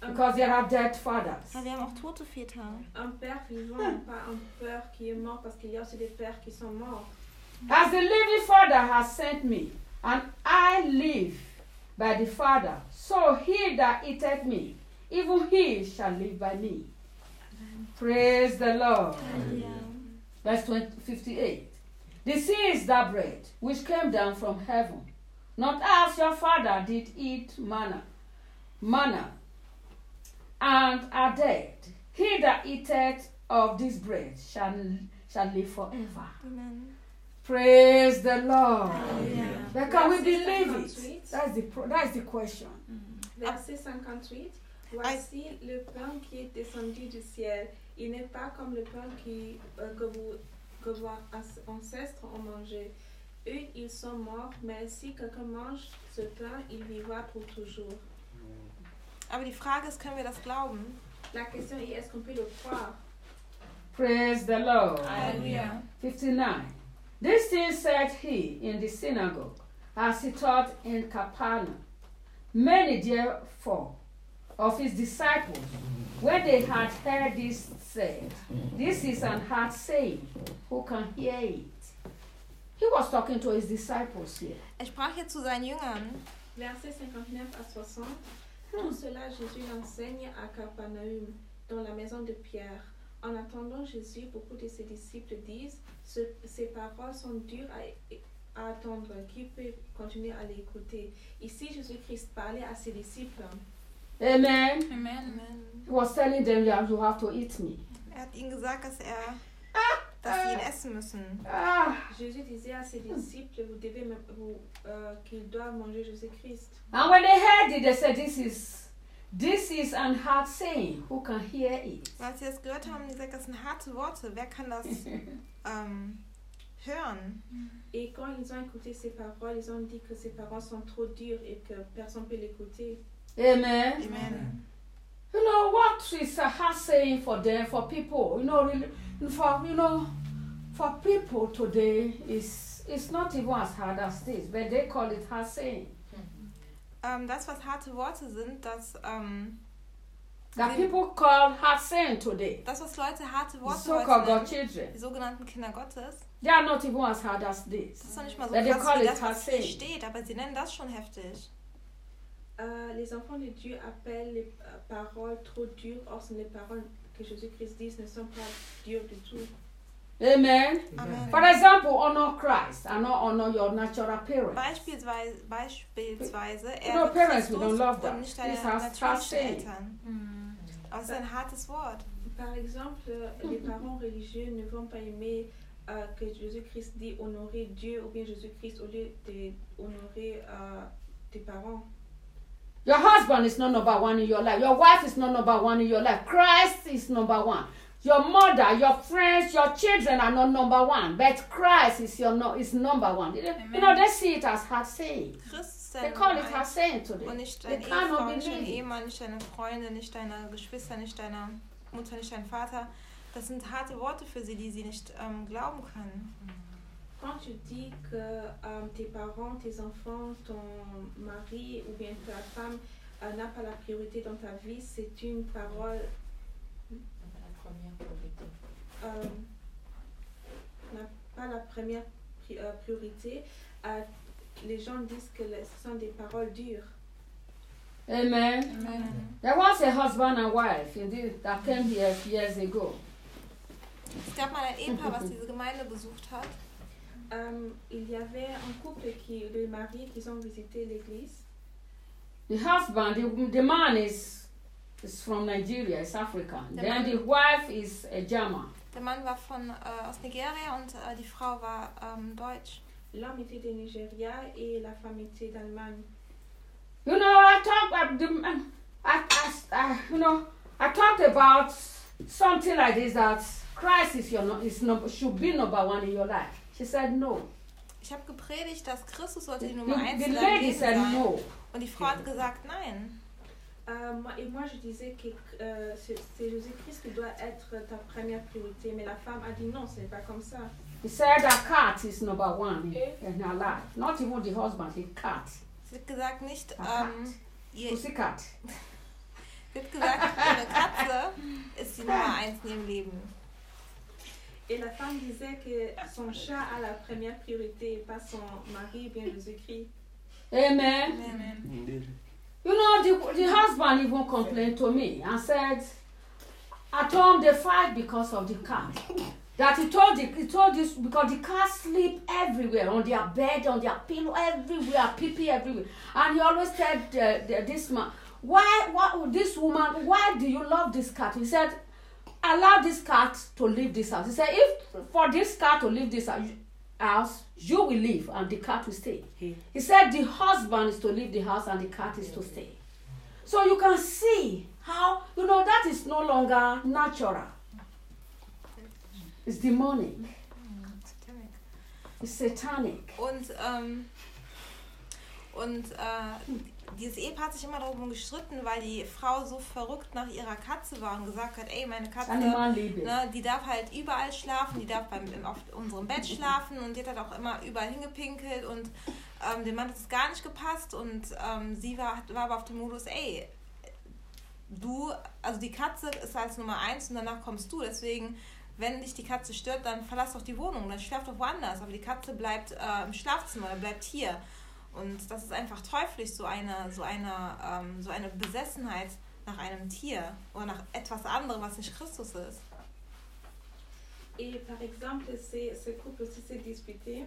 because there are dead fathers. Ja, wir haben auch tote Väter. Un père vivant, pas un père qui est mort, parce qu'il y a aussi des pères qui sont morts. As the living Father has sent me, and I live by the Father, so he that eateth me, even he shall live by me. Praise the Lord. Halleluja. Verse twenty, fifty-eight. This is that bread which came down from heaven, not as your father did eat manna, manna, and are dead. He that eateth of this bread shall, shall live forever. Amen. Praise the Lord. Halleluja. But can we Verset believe it? cinquante-huit. That's the pro- that's the question. Verset cinquante-huit. Voici le pain qui est descendu du ciel. Il n'est pas comme le pain qui, euh, que, vous, que vos as- ancêtres ont mangé. Eux, ils sont morts, mais si quelqu'un mange ce pain, il vivra pour toujours. Aber die Frage ist, können wir das glauben? La question est, est-ce qu'on peut le croire? Praise the Lord. Halleluja. fifty-nine. This thing said he in the synagogue, as he taught in Capernaum. Many therefore of his disciples, when they had heard this, said, This is an hard saying, who can hear it? He was talking to his disciples here. Er sprach jetzt zu seinen Jüngern. Verset cinquante-neuf à soixante. Tout cela, Jésus l'enseigne à Capernaum, dans la maison de Pierre. En attendant Jésus, beaucoup de ses disciples disent, Ce, ces paroles sont dures à, à attendre. Qui peut continuer à l'écouter? Ici, Jésus-Christ parlait à ses disciples. Amen. Amen. He was telling them, "Yeah, you have to eat me." Er hat ihnen gesagt, dass er, dass sie ihn essen müssen. Ah. Jésus disait à ses disciples, vous devez me- vous, euh, qu'ils doivent manger Jésus-Christ. And when they heard it, they said, This is this is an hard saying. Who can hear it? Und als sie das gehört haben, haben sie gesagt, das sind harte Worte. Wer kann das ähm, hören? Et quand ils ont écouté ces paroles, ils ont dit que ces paroles sont trop dures et que personne ne peut l'écouter. Amen. Amen. You know what is a hard saying for them, for people. You know, really, for you know, for people today, is it's not even as hard as this, but they call it hard saying. Ähm, das, was harte Worte sind, das, ähm, That people call hard saying today. das, was Leute harte The Worte so-called heute God nennen, children. die sogenannten Kinder Gottes, They are not even as hard as das this. ist noch nicht mal so That they krass call wie it das, was hier Hasen. steht, aber sie nennen das schon heftig. Euh, les enfants de Dieu appellent les euh, paroles trop dures, or ce les paroles que Jésus-Christ dit ne sont pas dures du tout. Amen. Amen. For example, honor Christ and not honor your natural parents. Beispielsweise, beispielsweise You know, ehre parents, we Christus don't love that. und nicht deine This has natürlichen fasting. Eltern. Aber es ist ein hartes Wort. Par exemple, les parents religieux ne vont pas aimer euh, que Jésus-Christ dit honorer Dieu ou bien Jésus-Christ au lieu d'honorer euh, tes parents. Your husband is not number one in your life. Your wife is not number one in your life. Christ is number one. Your mother, your friends, your children are not number one, but Christ is your no, is number one. You know, they see it as hard saying. Christ ist They dein call it Nummer hard eins saying today. und nicht They dein cannot Ehefrau, nicht dein believe it. Ehemann, nicht deine Freunde, nicht deine Geschwister, nicht deine Mutter, nicht dein Vater. Das sind harte Worte für sie, die sie nicht ähm, glauben können. Quand tu dis que euh, tes parents, tes enfants, ton mari ou bien ta femme euh, n'a pas la priorité dans ta vie, c'est une parole La première priorité. euh, n'a pas la première pri- euh, priorité. Euh, les gens disent que le- ce sont des paroles dures. Amen. Amen. There was a husband and wife indeed that came here years ago. Es gab mal ein Ehepaar, was diese Gemeinde besucht hat. Euh, il y avait un couple qui, de mariés qui ont visité l'église. The husband, the, the man is is from Nigeria, is African. The Then man- the wife is a German. Der Mann war von, äh, aus Nigeria und äh, die Frau war ähm, deutsch. L'homme était de Nigeria et la femme était d'Allemagne. You know, I talk about the, I, I, I, you know, I talked about something like this, that Christ is your no- is no, should be number one in your life. She said no. Ich habe gepredigt, dass Christus sollte die The, Nummer eins the in deinem lady Leben said sein. no. Und die Frau hat gesagt, nein. Euh, moi, et moi, je disais que euh, c'est c'est Jésus-Christ qui doit être ta première priorité. Mais la femme a dit non, ce n'est pas comme ça. He said that cat is number one in, in her life. Not even the husband, the cat. Sie hat gesagt, nicht A ähm, ihr, Pussycat. Wird gesagt, ihre Katze ist die Nummer eins in ihrem Leben. Et la femme disait que son chat a la première priorité, pas son mari, bien Jésus-Christ. Amen. Amen. You know, the, the husband even complained to me and said, at home they fight because of the cat. That he told the, he told this because the cat sleep everywhere, on their bed, on their pillow, everywhere, pee pee everywhere. And he always said, uh, the, this man, why, why, this woman, why do you love this cat? He said, allow this cat to leave this house. He said, if for this cat to leave this house, you will leave and the cat will stay. He said the husband is to leave the house and the cat is to stay. So you can see how, you know, that is no longer natural. It's demonic. It's satanic. Und, ähm, und äh, dieses Ehepaar hat sich immer darum gestritten, weil die Frau so verrückt nach ihrer Katze war und gesagt hat, ey, meine Katze, ne, die darf halt überall schlafen, die darf beim, auf unserem Bett schlafen und die hat halt auch immer überall hingepinkelt und ähm, dem Mann hat es gar nicht gepasst und ähm, sie war, war aber auf dem Modus, ey, du, also die Katze ist als Nummer eins und danach kommst du, deswegen, wenn dich die Katze stört, dann verlass doch die Wohnung, dann schlaf doch woanders, aber die Katze bleibt äh, im Schlafzimmer, bleibt hier. Und das ist einfach teuflisch, so eine, so eine, ähm, so eine Besessenheit nach einem Tier oder nach etwas anderem, was nicht Christus ist. Et par exemple, ces, ce couple aussi s'est disputé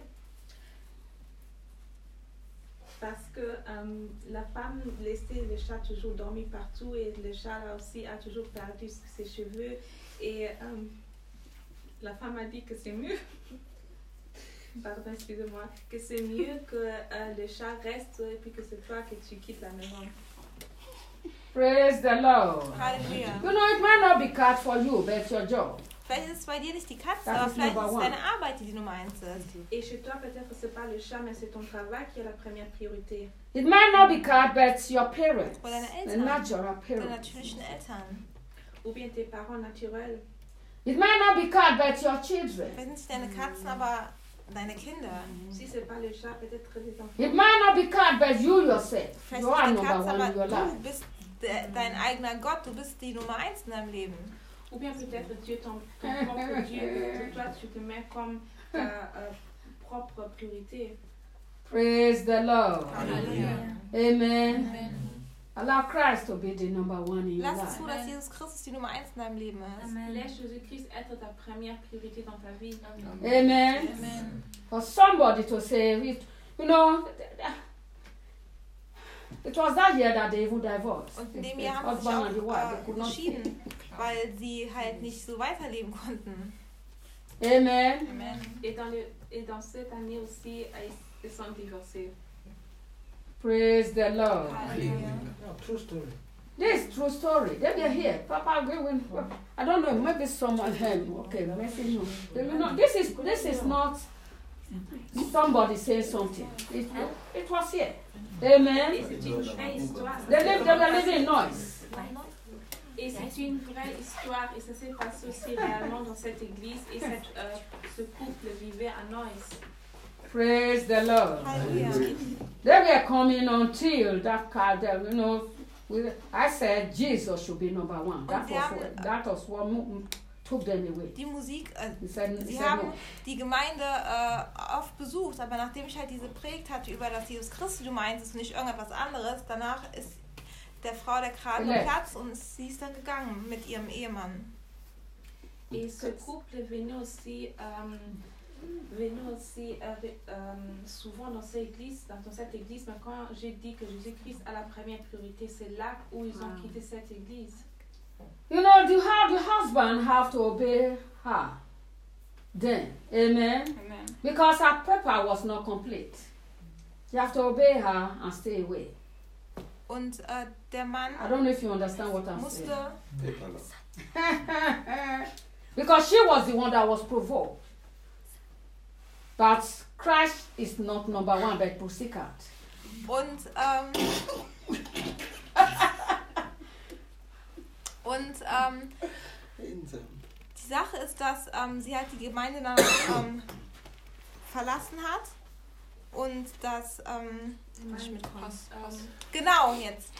parce que euh, la femme laissait le chat toujours dormir partout et le chat là aussi a toujours perdu ses cheveux. Et euh, la femme a dit que c'est mieux. Pardon, excusez-moi, que c'est mieux que euh, le chat reste et puis que c'est toi que tu quittes la maison. Praise the Lord. Halleluja. You know, it might not be cat for you, but it's your job. Vielleicht ist es bei dir nicht die Katze, Das aber ist vielleicht ist Number es one. deine Arbeit, die die Nummer eins ist. Et chez toi, peut-être c'est pas le chat, mais c'est ton travail qui est la première priorité. It might not be cat, but it's your parents, Oder deine the Eltern, natural deine parents. natürlichen Eltern. Ou bien tes parents naturels. It might not be cat, but your children. Vielleicht sind es deine Katzen, aber deine Kinder. Si c'est pas le chat, peut-être les enfants. It might not be cat, but you yourself. Vielleicht You ist are es die number Katze, one in your aber life. du bist de, dein eigener Gott, du bist die Nummer eins in deinem Leben. Ou bien peut-être Dieu, ton, ton propre Dieu, que toi tu te mets comme ta euh, propre priorité. Praise the Lord. Halleluja. Amen. Allow Christ to be the number one in your Lass es zu, life. dass Jesus Christus die Nummer eins in deinem Leben ist. Laisse Jésus-Christ être ta première priorité dans ta vie. Amen. Amen. For somebody to say, if, you know, it was that year that they even divorced. Und in The- dem the Jahr haben sie sich husband and the auch wife, they äh, could not geschieden, weil sie halt nicht so weiterleben konnten. Amen. Amen. Et dans, le, et dans cette année aussi, euh, ils sont divorcés. Praise the Lord. Halleluja. True story. This is true story. They were here. Papa, we went. I don't know. Maybe someone had. Okay, maybe no. You know, this is this is not somebody saying something. It, it was here. Et Amen. c'est une vraie histoire. They live. They were living in noise. Et c'est une vraie histoire et ça s'est passé aussi réellement dans cette église et cette, euh, ce couple vivait à Noise. Praise the Lord. Halleluja. They were coming until that card. You know, we, I said Jesus should be number one. That Und sie was haben- what, that was what mo- took them away. Die Musik, äh, He said, he sie said haben no. die Gemeinde äh, oft besucht, aber nachdem ich halt diese Predigt hatte über das Jesus Christus, du meinst, ist nicht irgendetwas anderes, danach ist der Frau der Kragen Vielleicht. Platz und sie ist dann gegangen mit ihrem Ehemann. Et ce couple venait aussi, euh, venait aussi euh, euh, souvent dans cette église, dans cette église, mais quand j'ai dit que Jésus-Christ a la première priorité, c'est là où ils ont quitté cette église. You know, the, how the husband have to obey her. Then, amen. Amen. Because her paper was not complete. You have to obey her and stay away. Und äh, der Mann I don't know if you understand what I'm musste, saying. Because she was the one that was provoked. But Christ is not number one, but pussycat. und ähm, und ähm, die Sache ist, dass ähm, sie halt die Gemeinde dann ähm, verlassen hat und dass ähm, muss ich mitkommen? Pass, pass. Genau, jetzt.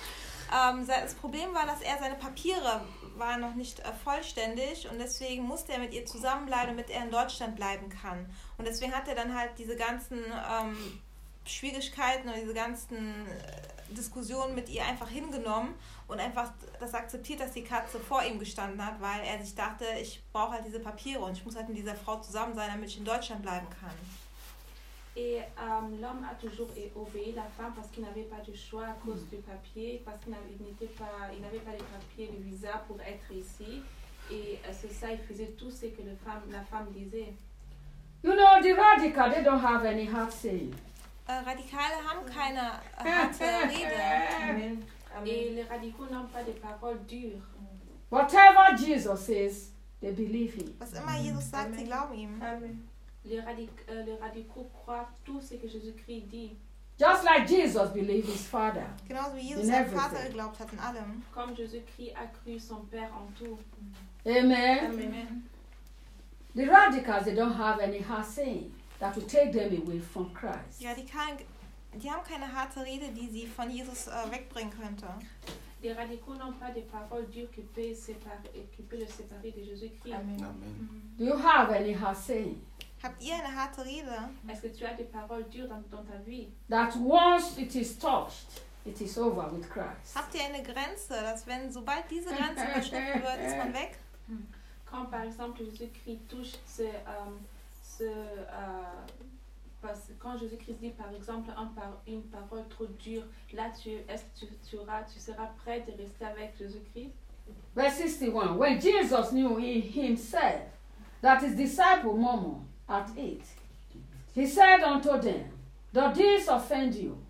Ähm, das Problem war, dass er seine Papiere waren noch nicht äh, vollständig und deswegen musste er mit ihr zusammenbleiben, damit er in Deutschland bleiben kann. Und deswegen hat er dann halt diese ganzen ähm, Schwierigkeiten und diese ganzen äh, Diskussionen mit ihr einfach hingenommen und einfach das akzeptiert, dass die Katze vor ihm gestanden hat, weil er sich dachte, ich brauche halt diese Papiere und ich muss halt mit dieser Frau zusammen sein, damit ich in Deutschland bleiben kann. Et euh, l'homme a toujours obéi la femme parce qu'il n'avait pas de choix à cause mm. du papier, parce qu'il n'avait, il n'était pas, il n'avait pas de papier, de visa pour être ici. Et euh, c'est ça, il faisait tout ce que le femme, la femme disait. You know, the radical, they don't have any hard saying. Äh, Radikale haben keine äh, harte Rede. Amen. Et les radicaux n'ont pas de paroles dures. Whatever Jesus says, they believe him. Was immer Jesus sagt, sie glauben ihm. Amen. Les, radic euh, les radicaux croient tout ce que Jésus-Christ dit. Just like Jesus believed his Father. Genauso wie Jesus seinen Vater geglaubt hat in allem. Comme Jésus-Christ a cru son Père en tout. Amen. Amen. The radicals, they don't have any hard saying that will take them away from Christ. Die Radikalen, die haben keine harte Rede, die sie von Jesus äh, wegbringen könnte. Les radicaux n'ont pas de paroles dures qui peuvent séparer, qui peuvent le séparer de Jésus-Christ. Amen. Amen. Do you have any hard saying? Habt ihr eine harte Rede? Est-ce que tu as des paroles dures dans, dans ta vie? That once it is touched, it is over with Christ. Habt ihr eine Grenze, dass wenn sobald diese Grenze überschritten wird, ist man weg? Quand par exemple Jésus-Christ touche ce, euh, ce euh, parce, quand Jésus-Christ dit par exemple un par, une parole trop dure, là tu est-ce que tu, tu, auras, tu seras prêt de rester avec Jésus-Christ? Verse sixty-one. When Jesus knew in himself that his disciple murmured at it, he said unto them, does this offend you?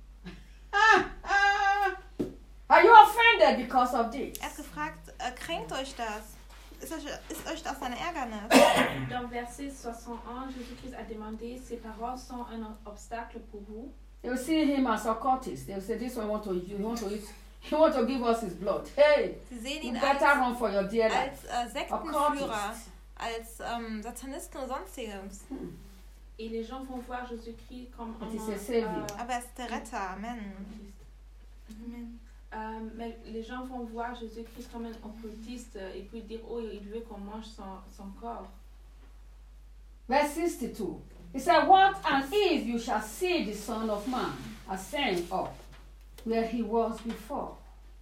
Are you offended because of this? Er hat gefragt, äh, kränkt euch das? Ist euch, ist euch das ein Ärgernis? Dans verset soixante-un, Jésus-Christ a demandé, ces paroles sont un obstacle pour vous? They will see him as a cultist. They will say, this one want to, you want to eat, he want to give us his blood. Hey, Sie sehen you ihn better als, run for your dear life. als äh, Sektenführer, als ähm, Satanisten und sonstiges. Hmm. Et les gens vont voir Jésus-Christ comme un... It is a savior. euh, Aber er ist der Retter, Amen. Amen. Euh, mais les gens vont voir Jésus-Christ comme un occultiste et puis dire, oh, il veut qu'on mange son, son corps. Verse sixty-two. He said, what and if you shall see the Son of Man ascend up where he was before?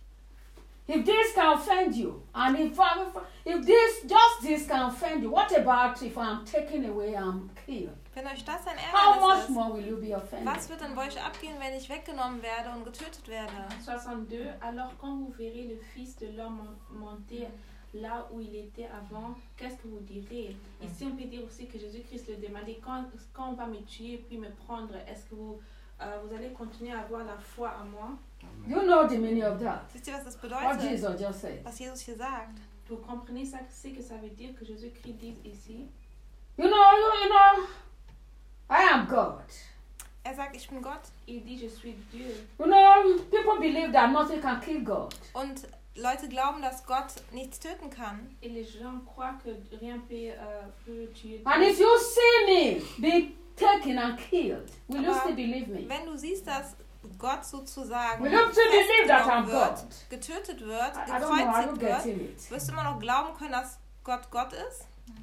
If this can offend you, and if, if this, just this can offend you, what about if I'm taken away and killed? Wenn euch das ein How much Ärgernis more will you be offended? ist, was wird denn bei euch abgehen, wenn ich weggenommen werde und getötet werde? soixante-deux. Alors quand vous verrez le Fils de l'homme monter là où il était avant, qu'est-ce que vous direz? Ici on peut dire aussi que Jésus-Christ le demandait, quand, quand on va me tuer puis me prendre, est-ce que vous, euh, vous allez continuer à avoir la foi en moi? You know the meaning of that. Wisst ihr, was das What bedeutet? Jesus just said. Was Jesus hier sagt? Vous comprenez ça, ce que ça veut dire que Jésus-Christ dit ici? You know, you, you know, I am God. Er sagt, ich bin Gott. Il dit, je suis Dieu. You know, people believe that nothing can kill God. Und Leute glauben, dass Gott nichts töten kann. Et les gens croient que rien peut, euh, peut tuer Dieu. And if you see me be taken and killed, will you Aber still believe me? Wenn du siehst, dass Gott sozusagen Will you still believe that I'm festgenommen God? wird, getötet wird, I, I don't know, are you gekreuzigt wird, getting it? wirst du immer noch glauben können, dass Gott Gott ist?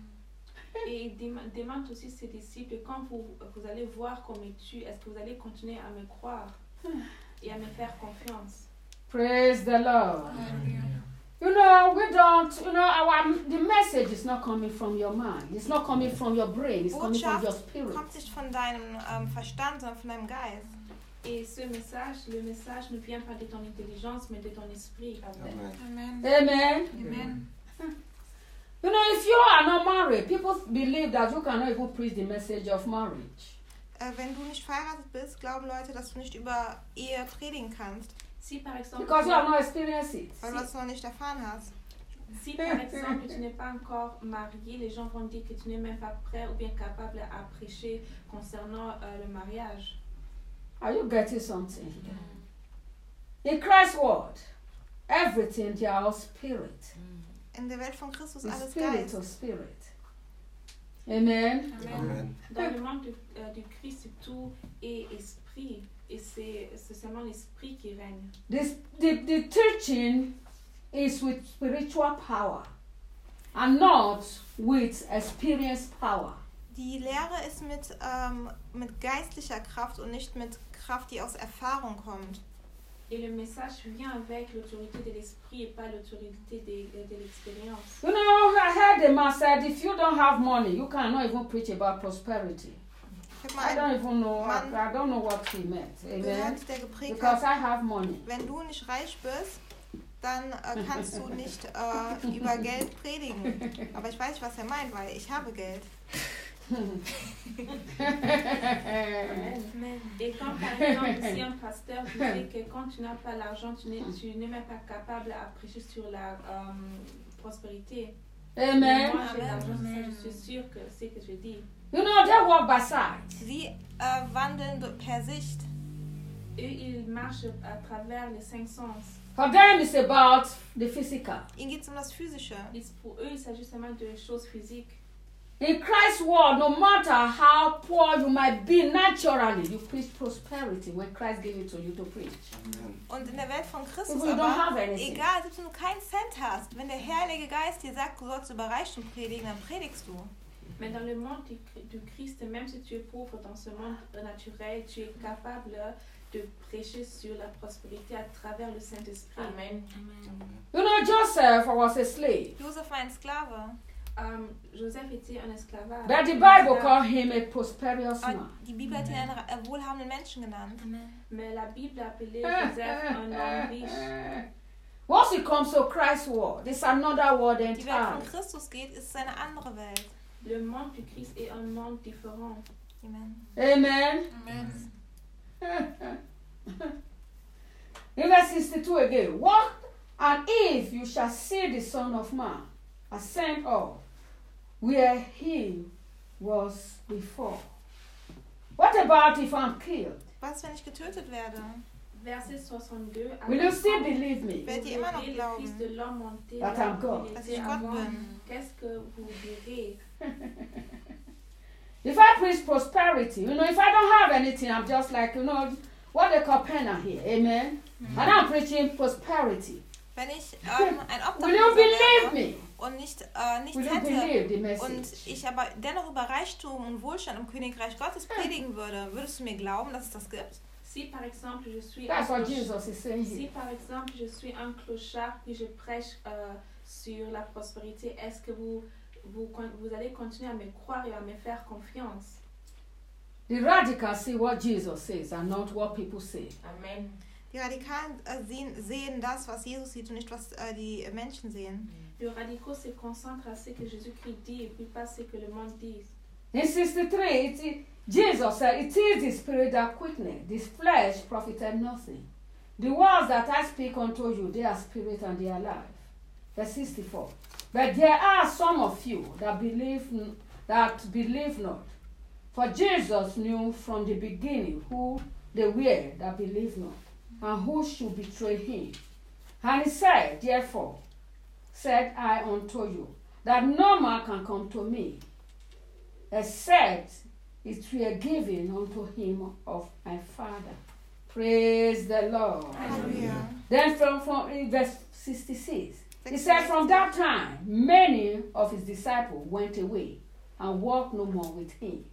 Et il dem- demande aussi ses disciples, quand vous, vous allez voir qu'on me tue, est-ce que vous allez continuer à me croire et à me faire confiance? Praise the Lord. You know, we don't, you know, our the message is not coming from your mind. It's not coming from your brain. It's coming from your Botschaft spirit. kommt nicht von deinem ähm, Verstand, sondern von deinem Geist. Et ce message, le message ne vient pas de ton intelligence, mais de ton esprit. Amen. Amen. Amen. Amen. You know, if you are not married, people believe that you cannot even preach the message of marriage. Äh, wenn du nicht verheiratet bist, glauben Leute, dass du nicht über Ehe predigen kannst, Si par exemple, Because you have not experienced it. weil du das noch nicht erfahren hast. si par exemple tu n'es pas encore marié, les gens vont dire que tu n'es même pas prêt ou bien capable à prêcher concernant euh, le mariage. Are you getting something? In Christ's word, everything they are spirit. In der Welt von Christus The alles spirit Geist. of spirit. Amen. Amen. Dans le monde du, euh, du Christ, tout est esprit. Et c'est c'est, c'est seulement l'esprit qui règne. This, the, the teaching is with spiritual power and not with experienced power. Die Lehre ist mit, ähm, mit geistlicher Kraft und nicht mit Kraft, die aus Erfahrung kommt. Et le message vient avec l'autorité de l'esprit et pas l'autorité de, de l'expérience. You know, I heard the man said, if you don't have money, you cannot even preach about prosperity. I don't even know, I, I don't know what he meant. Amen? Gehört, der geprägt Because hat, I have money. wenn du nicht reich bist, dann äh, kannst du nicht äh, über Geld predigen. Aber ich weiß nicht, was er meint, weil ich habe Geld. Amen. Et quand par exemple si un pasteur disait que quand tu n'as pas l'argent, tu n'es, tu n'es même pas capable à prêcher sur la euh, prospérité. Amen. Moi j'ai l'argent, ça, je suis sûre que c'est ce que je dis. You know, they walk by sight. Sie äh, wandeln per Sicht. Eux ils marchent à travers les cinq sens. For them, it's about the physical. Ihnen geht es um das Physische. Ils, pour eux il s'agit seulement de choses physiques. In Christ's world, no matter how poor you might be naturally, you preach prosperity when Christ gave it to you to preach. Und in der Welt von Christus If you don't aber, have anything. egal, selbst wenn du keinen Cent hast, wenn der Heilige Geist dir sagt, du sollst über Reichtum predigen, dann predigst du. Mais dans le monde du, du Christ, même si tu es pauvre dans ce monde naturel, tu es capable de prêcher sur la prospérité à travers le Saint-Esprit. Amen. You know, Joseph was a slave, Josef war ein Sklave. Um, Joseph était un esclavage. but the Bible called him a prosperous Und man. die Bibel hat ihn einen äh, wohlhabenden Menschen genannt. Mais la Bible appelait Joseph un homme riche. Once it comes to Christ's world, it's another world Die Welt entirely. von Christus geht, ist es eine andere Welt. Le monde du Christ est un monde différent. Amen. Amen. Amen. In verse sixty-two again, walk, and if you shall see the Son of Man ascend up where he was before. What about if I'm killed? Was, wenn ich getötet werde? Verset soixante-deux. Will you still believe me? Werdet ihr immer noch Le Fils glauben, de l'homme monter That là I'm où God. il dass était ich Gott avant. bin? Qu'est-ce que vous direz? If I preach prosperity, you know, if I don't have anything, I'm just like, you know, what they call penna here, amen? Mm-hmm. And I'm preaching prosperity. Wenn ich ähm, ein Will you Obdachloser believe wäre me? und nicht, äh, nichts Will you believe the hätte und message? ich aber dennoch über Reichtum und Wohlstand im Königreich Gottes predigen würde, würdest du mir glauben, dass es das gibt? Si par exemple je suis That's un what clochard- Jesus is saying si here. par exemple je suis un clochard puis je prêche euh, sur la prospérité, est-ce que vous, vous vous allez continuer à me croire et à me faire confiance? The radicals see what Jesus says and not what people say. Amen. Die Radikalen äh, sehen, sehen das, was Jesus sieht und nicht, was äh, die Menschen sehen. Les radicaux se concentrent à ce que Jésus-Christ dit et puis pas ce que le monde dit. In sixty-three, it, Jesus said, it is the spirit that quickeneth, this flesh profited nothing. The words that I speak unto you, they are spirit and they are life. Verse sixty-four. But there are some of you that believe that believe not. For Jesus knew from the beginning who they were that believe not, and who should betray him. And he said, therefore, said I unto you, that no man can come to me, except it were given unto him of my Father. Praise the Lord. Halleluja. Then from, from in verse sixty-six, he said, from that time, many of his disciples went away and walked no more with him.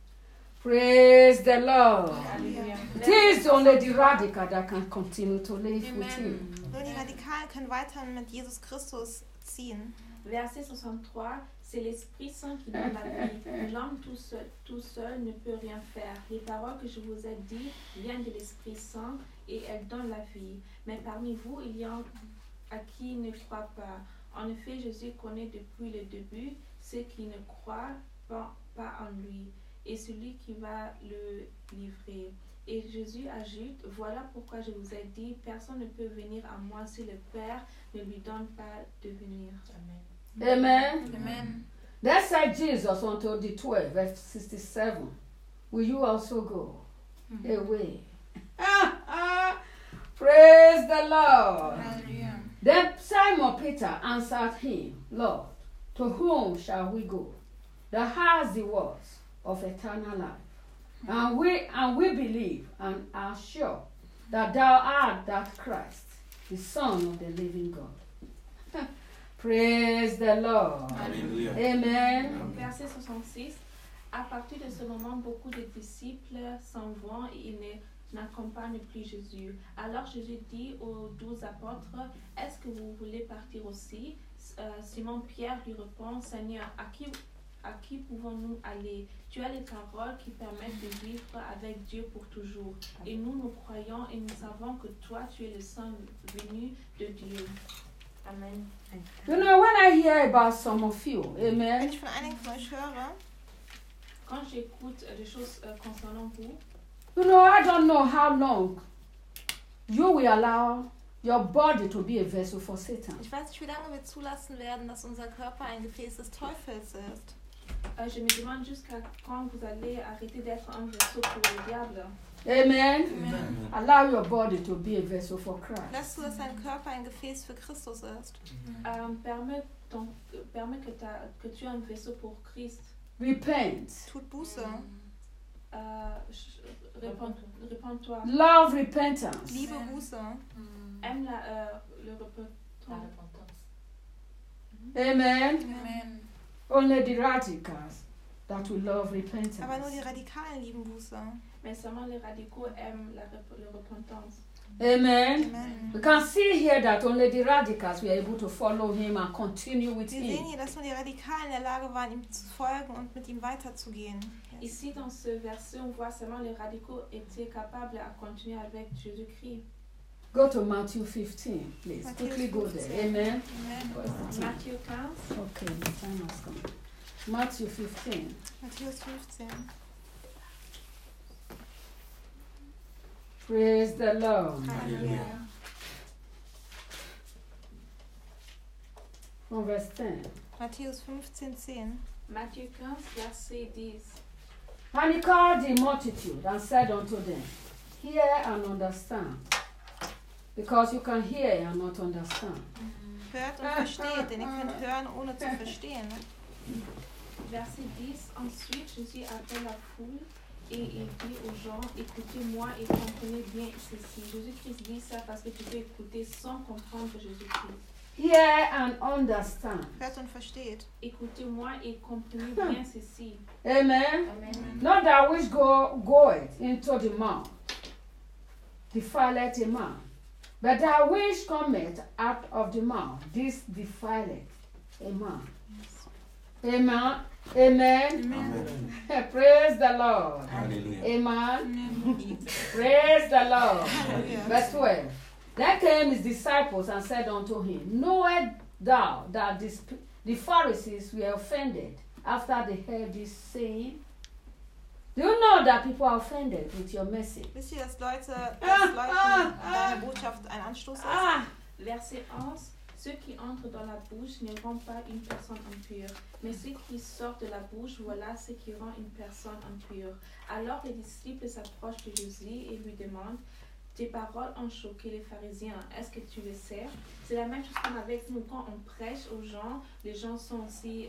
Praise the Lord. Halleluja. It is only the radical that can continue to live with Amen. him. Nur die Radikalen können weiterhin mit Jesus Christus ziehen. Verset soixante-trois, c'est l'Esprit Saint qui donne la vie. L'homme tout seul, tout seul ne peut rien faire. Les paroles que je vous ai dites viennent de l'Esprit Saint et elles donnent la vie. Mais parmi vous, il y en a qui ne croient pas. En effet, Jésus connaît depuis le début ceux qui ne croient pas, pas en lui et celui qui va le livrer. Et Jésus ajoute, voilà pourquoi je vous ai dit, personne ne peut venir à moi si le Père ne lui donne pas de venir. Amen. Amen. Amen. Then said Jesus unto the twelve, verse sixty-seven, will you also go away? Praise the Lord. Hallelujah. Then Simon Peter answered him, Lord, to whom shall we go? That has the words of eternal life. And we and we believe and are sure that thou art that Christ, the Son of the living God. Praise the Lord. Alléluia. Amen. Verset soixante-six. À partir de ce moment, beaucoup de disciples s'en vont et ils ne- n'accompagnent plus Jésus. Alors Jésus dit aux douze apôtres, est-ce que vous voulez partir aussi? Euh, Simon-Pierre lui répond, Seigneur, à qui, à qui pouvons-nous aller? Tu as les paroles qui permettent de vivre avec Dieu pour toujours. Et nous, nous croyons et nous savons que toi, tu es le Saint venu de Dieu. Amen. You know, when I hear about some of you, Wenn amen, ich von einigen von euch höre, Quand j'écoute euh, des choses euh, concernant vous, you know, I don't know how long you will allow your body to be a vessel for Satan. ich weiß nicht, wie lange wir zulassen werden, dass unser Körper ein Gefäß des Teufels ist. euh, je me demande jusqu'à quand vous allez arrêter d'être un vaisseau pour le diable. Amen. Amen. Allow your body to be a vessel for Christ. Lass du, dass dein Körper ein Gefäß für Christus ist. Euh, permets ton, euh, permets que, ta- que tu aies un vaisseau pour Christ. Repent. Tut Buße. Euh, ch- répands- Répands-toi. Love repentance. Liebe Buße. Aime la, euh, le La repentant. repentance. Amen. Amen. Only the radicals that will love repentance. Aber nur die Radikalen lieben Buße. Mais seulement les radicaux aiment la rep- le repentance. Amen. Amen. We can see here that only the radicals were able to follow him and continue with Wir sehen him. hier, dass nur die Radikalen in der Lage waren, ihm zu folgen und mit ihm weiterzugehen. Yes. Ici, dans ce verset, on voit seulement les radicaux étaient capables à continuer avec Jésus-Christ. Go to Matthew fifteen, please. Matthew Quickly go there. fifteen. Amen. Amen. What's the time? Matthieu quinze. Okay, the time has come. Matthew fifteen. Matthäus fünfzehn. Praise the Lord. Halleluja. From verse ten. Matthäus fünfzehn, zehn. Matthieu quinze, verset dix. And he called the multitude and said unto them, Hear and understand, because you can hear and not understand. Hört und versteht, denn ihr könnt hören, ohne zu verstehen. Verset dix. Ensuite, Jésus appelle la foule et il dit aux gens, écoutez-moi et comprenez bien ceci. Jésus-Christ dit ça parce que tu peux écouter sans comprendre Jésus-Christ. Hear and understand. Hört und versteht. Écoutez-moi et comprenez bien ceci. Amen. Amen. Not that which go goeth into the mouth defileth a man, but that which cometh out of the mouth, this defileth a man. Amen. Amen. Amen. Praise the Lord. Alléluia. Amen. Praise the Lord. Verse twelve. Then came his disciples and said unto him, Knowest thou that the, sp- the Pharisees were offended after they heard this saying? Do you know that people are offended with your message? Wisst ihr, dass Leute, dass Leuten deine Botschaft ein Anstoß ist? Ah, Verset onze. Ceux qui entrent dans la bouche ne rendent pas une personne impure, mais ceux qui sortent de la bouche, voilà ce qui rend une personne impure. Alors les disciples s'approchent de Jésus et lui demandent, tes paroles ont choqué les pharisiens, est-ce que tu le sais? C'est la même chose qu'on a avec nous quand on prêche aux gens, les gens sont aussi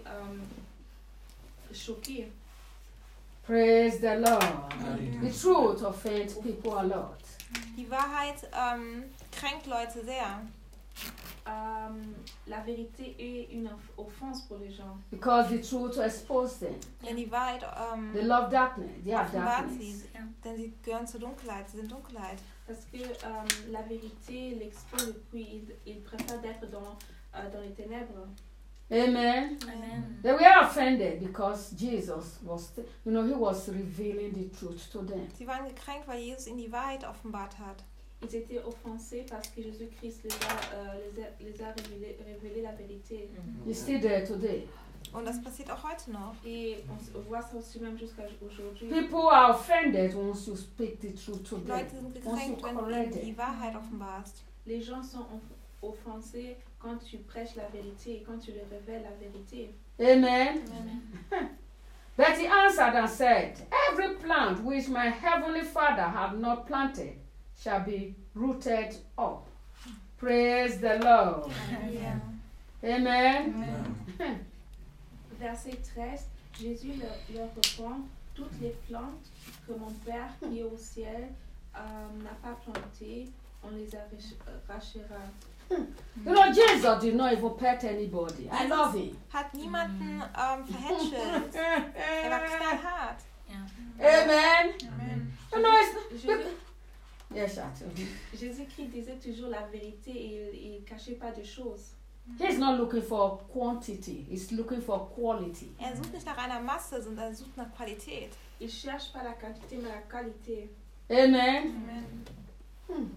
euh, choqués. praise the Lord. Alléluia. The truth offends people a lot. Die Wahrheit ähm, kränkt Leute sehr. Euh, la vérité est une off- offense pour les gens. Because the truth exposes them. Denn die Wahrheit ähm, They love darkness. They are offenbart darkness. sie. Denn sie gehören zur Dunkelheit, sie sind Dunkelheit. Parce que euh, la vérité l'expose et puis il, il préfère d'être dans, euh, dans les ténèbres. Amen. Amen. They were offended because Jesus was, you know, he was revealing the truth to them. Sie waren gekränkt, weil Jesus ihnen die Wahrheit offenbart hat. Ils étaient offensés parce que Jésus-Christ les a, euh, les a, les a révélé, révélé la vérité. It's still there today. Und das passiert auch heute noch. Et on, s- on voit ça aussi même jusqu'à aujourd'hui. People are offended once you speak the truth to them. Leute sind Once you gekränkt, wenn du correct ihnen die them. Wahrheit offenbarst. Les gens sont off- offensés quand tu prêches la vérité et quand tu leur révèles la vérité. Amen. Amen. But he answered and said, Every plant which my heavenly Father hath not planted shall be rooted up. Praise the Lord. Halleluja. Amen. Verset treize, Jésus leur, leur répond, toutes les plantes que mon Père qui est au ciel euh, n'a pas planté, on les arrachera. You know, Jesus did not even pet anybody. I love him. Hat niemanden ähm, verhätschelt. Er war knallhart. Amen. Amen. You know, it's Jésus, yes, Shatu. Jésus-Christ disait toujours la vérité et il ne cachait pas de choses. He's not looking for quantity. He's looking for quality. Er sucht nicht nach einer Masse, sondern er sucht nach Qualität. Il ne cherche pas la quantité, mais la qualité. Amen. Amen.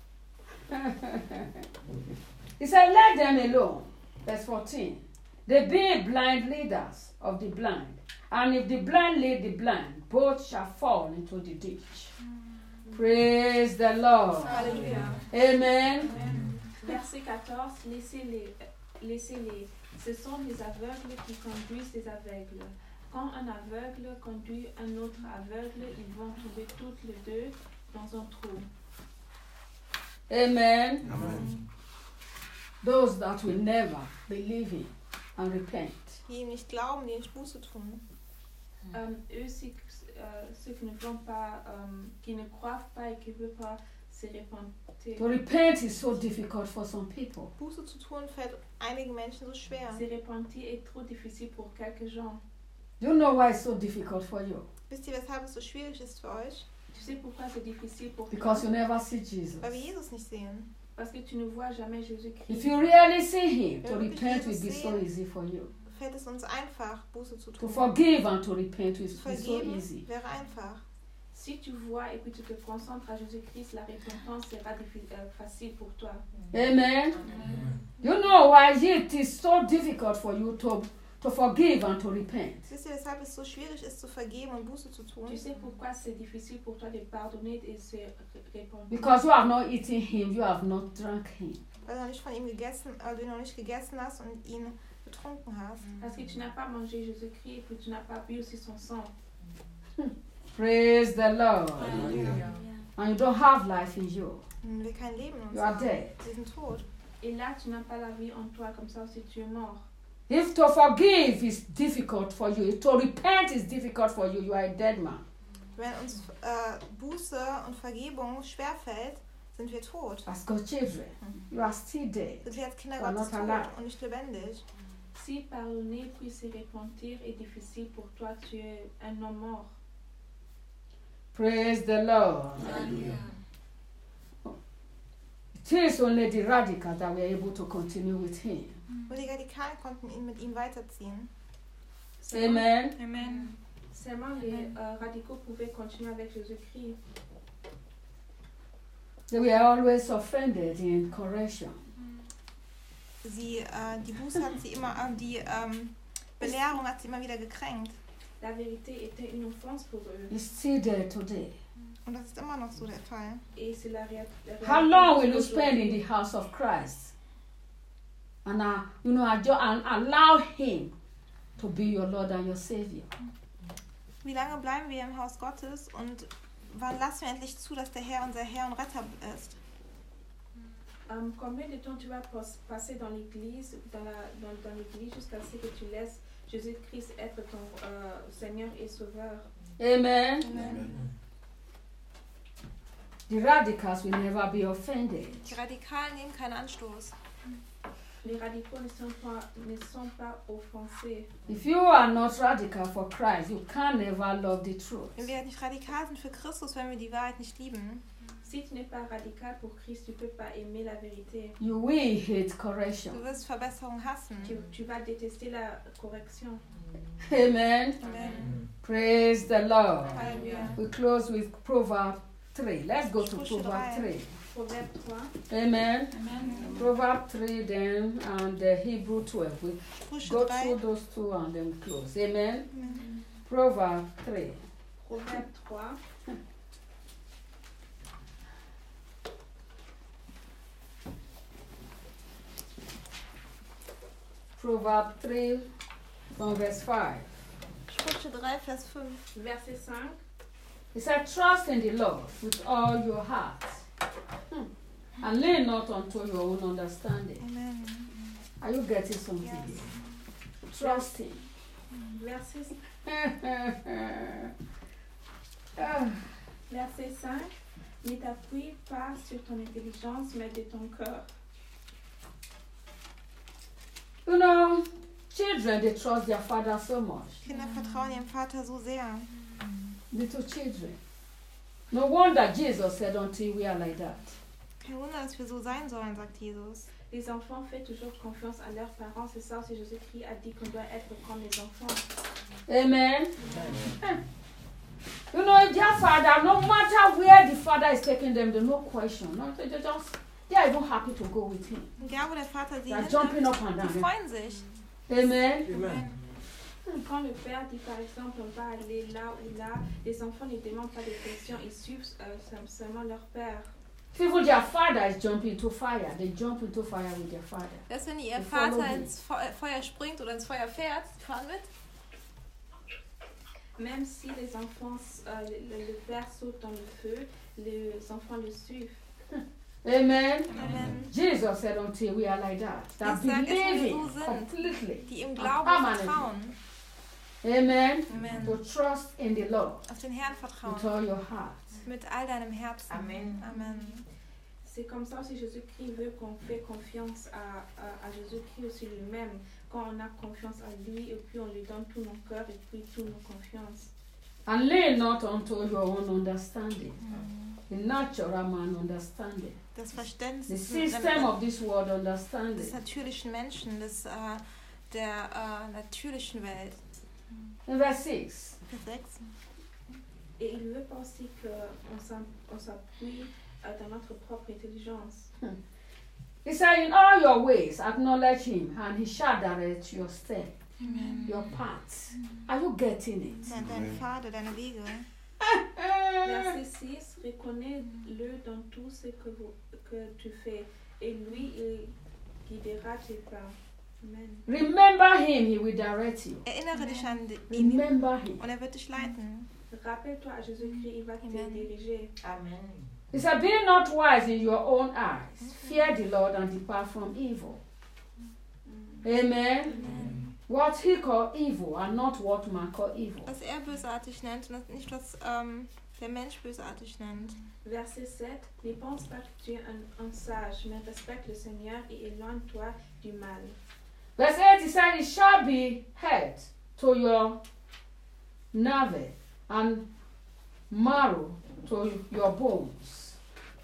He said, let them alone. Verse fourteen. They be blind leaders of the blind. And if the blind lead the blind, both shall fall into the ditch. Praise the Lord. Alléluia. Amen. Verset quatorze, laissez-les, laissez-les. Ce sont les aveugles qui conduisent les aveugles. Quand un aveugle conduit un autre aveugle, ils vont tomber toutes les deux dans un trou. Amen. Amen. Those that will never believe him and repent. Die ihm nicht glauben, die nicht Buße tun. Euh, eux, ceux, euh, ceux qui ne vont pas, euh, qui ne croient pas et qui ne veulent pas se repentir. To repent is so difficult for some people. Buße zu tun fällt einigen Menschen so schwer. Se repentir est trop difficile pour quelques gens. Do you know why it's so difficult for you? Wisst ihr, weshalb es so schwierig ist für euch? Tu sais pourquoi c'est difficile pour Because toi? you never see Jesus. Weil wir Jesus nicht sehen. Parce que tu ne vois jamais Jésus-Christ. If you really see him, to Wenn wir repent will Jesus be so sehen, easy for you. Fällt es uns einfach, Buße zu To tun. forgive and to repent will Zu be so vergeben easy. wäre einfach. Si tu vois et puis tu te concentres à Jésus-Christ, la repentance sera diffi- euh, facile pour toi. Amen. You know why it is so difficult for you to, to forgive and to repent. Wisst ihr, weshalb es so schwierig ist, zu vergeben und Buße zu tun? Tu sais pourquoi c'est difficile pour toi de pardonner et se répandre? Because you have not eaten him, you have not drunk him. Weil du noch nicht von ihm gegessen, weil du ihn noch nicht gegessen hast und ihn getrunken hast. Parce que tu n'as pas mangé Jésus-Christ et puis tu n'as pas bu aussi son sang. Praise the Lord. Hallelujah. And you don't have life in you. Und wir kein Leben in uns You are haben. dead. Wir sind tot. Et là, tu n'as pas la vie en toi, comme ça aussi tu es mort. If to forgive is difficult for you, if to repent is difficult for you, you are a dead man. Wenn uns äh, Buße und Vergebung schwerfällt, sind wir tot. As God's children, you are still dead. Sind wir als Kinder You are Gottes not tot alive. und nicht lebendig. Si pardonner puis se repentir est difficile pour toi, tu es un homme mort. Praise the Lord. Hallelujah. It is only the radical that we are able to continue with him. Und die Radikalen konnten ihn mit ihm weiterziehen. Amen. Amen. Seulement les euh, radicaux pouvaient continuer avec Jésus-Christ. They were always offended in correction. Sie, äh, die Buße hat sie immer, äh, die ähm, Belehrung hat sie immer wieder gekränkt. La vérité était une offense pour eux. It's still there today. Und das ist immer noch so der Fall. Et c'est la, réa- la réalité. How long will you spend in the house of Christ? And uh, you know, adjo- and allow him to be your Lord and your Savior. Wie lange bleiben wir im Haus Gottes und wann lassen wir endlich zu, dass der Herr unser Herr und Retter ist? Um, combien de temps tu vas pas- passer dans l'église, dans, la- dans, dans l'église jusqu'à ce que tu laisses Jésus-Christ être ton euh, Seigneur et Sauveur? Amen. Amen. The radicals will never be offended. Die Radikalen nehmen keinen Anstoß. Les radicaux ne sont pas, ne sont pas offensés. If you are not radical for Christ, you can never love the truth. Wenn wir nicht radikal sind für Christus, wenn wir die Wahrheit nicht lieben, Si tu n'es pas radical pour Christ, tu ne peux pas aimer la vérité. You will hate correction. du wirst Verbesserung hassen. Tu, tu vas détester la correction. Amen. Amen. Praise the Lord. Halleluja. We close with Proverbs three. Let's go to Sprüche Proverbs drei. three. Proverbe trois. Amen. Amen. Proverbs three then and uh, Hebrew twelve. We Sprüche go drei. through those two and then close. Amen. Amen. Proverbs three. Proverbe trois. Proverbs three from verse five. Sprüche drei, Vers fünf. Verset cinq. It said, trust in the Lord with all your heart. Hmm. And lean not unto your own understanding. Amen. Are you getting something? Yes. Trust him. Verset, Verset cinq. Ne t'appuie pas sur ton intelligence, mais de ton cœur. You know, children, they trust their father so much. Kinder vertrauen ihrem Vater so sehr. Little children. No wonder Jesus said until we are like that. Kein Wunder, dass wir so sein sollen, sagt Jesus. Les enfants font toujours confiance à leurs parents. C'est ça aussi Jésus-Christ a dit qu'on doit être comme les enfants. Amen. Amen. You know, their father, no matter where the father is taking them, there's no question. No, they they just, they are even happy to go with him. Ja, wo der Vater sie They are jumping hinnimmt, up and down. die freuen sich. Amen. Amen. Quand le père dit par exemple on va aller là ou là, les enfants ne demandent pas de questions, ils suivent euh, seulement leur père. People, their father is jumping into fire. They jump into fire with their father. Dass wenn ihr They follow Vater him. ins Fe- Feuer springt oder ins Feuer fährt, die fahren mit. Même si les enfants, euh, le, le père saute dans le feu, les enfants le suivent. Amen. Amen. Jesus said until we are like that. That Jesus sagt, dass wir believing so sind. completely. Die im Glauben Permanently. vertrauen. Amen. Amen. To trust in the Lord Auf den Herrn with vertrauen. all your heart. Mit all deinem Herzen. Amen. Amen. C'est comme ça aussi Jésus-Christ veut qu'on fait confiance à, à, à Jésus-Christ aussi lui-même. Quand on a confiance à lui et puis on lui donne tout nos cœurs et puis toute nos confiances. And lean not unto your own understanding, the natural man understanding, Das the Verständnis system of des this world understanding. natürlichen Menschen, des, äh, der äh, natürlichen Welt. In verse six, Vers sechs. Et il veut pas aussi qu'on s'app- on s'appuie euh, dans notre propre intelligence. he said, in all your ways acknowledge him, and he shall direct your step, Amen. your paths. Are you getting it? Dein, deine Pfade, deine Wege. Verset six. Reconnais-le dans tout ce que, vous, que tu fais et lui il guidera tes pas. Amen. Remember him, he will direct you. Erinnere dich an ihn Remember him. und er wird dich leiten. Rappelle-toi à Jésus-Christ, il va te Amen. diriger. Amen. He said, be not wise in your own eyes. Fear the Lord and depart from evil. Amen. Amen. What he called evil and not what man call evil. Was er bösartig nennt und nicht was ähm, der Mensch bösartig nennt. Verset sept. Ne pense pas que tu es un, un sage, mais respecte le Seigneur et éloigne-toi du mal. Verse eight, he said, it shall be head to your navel and marrow to your bones.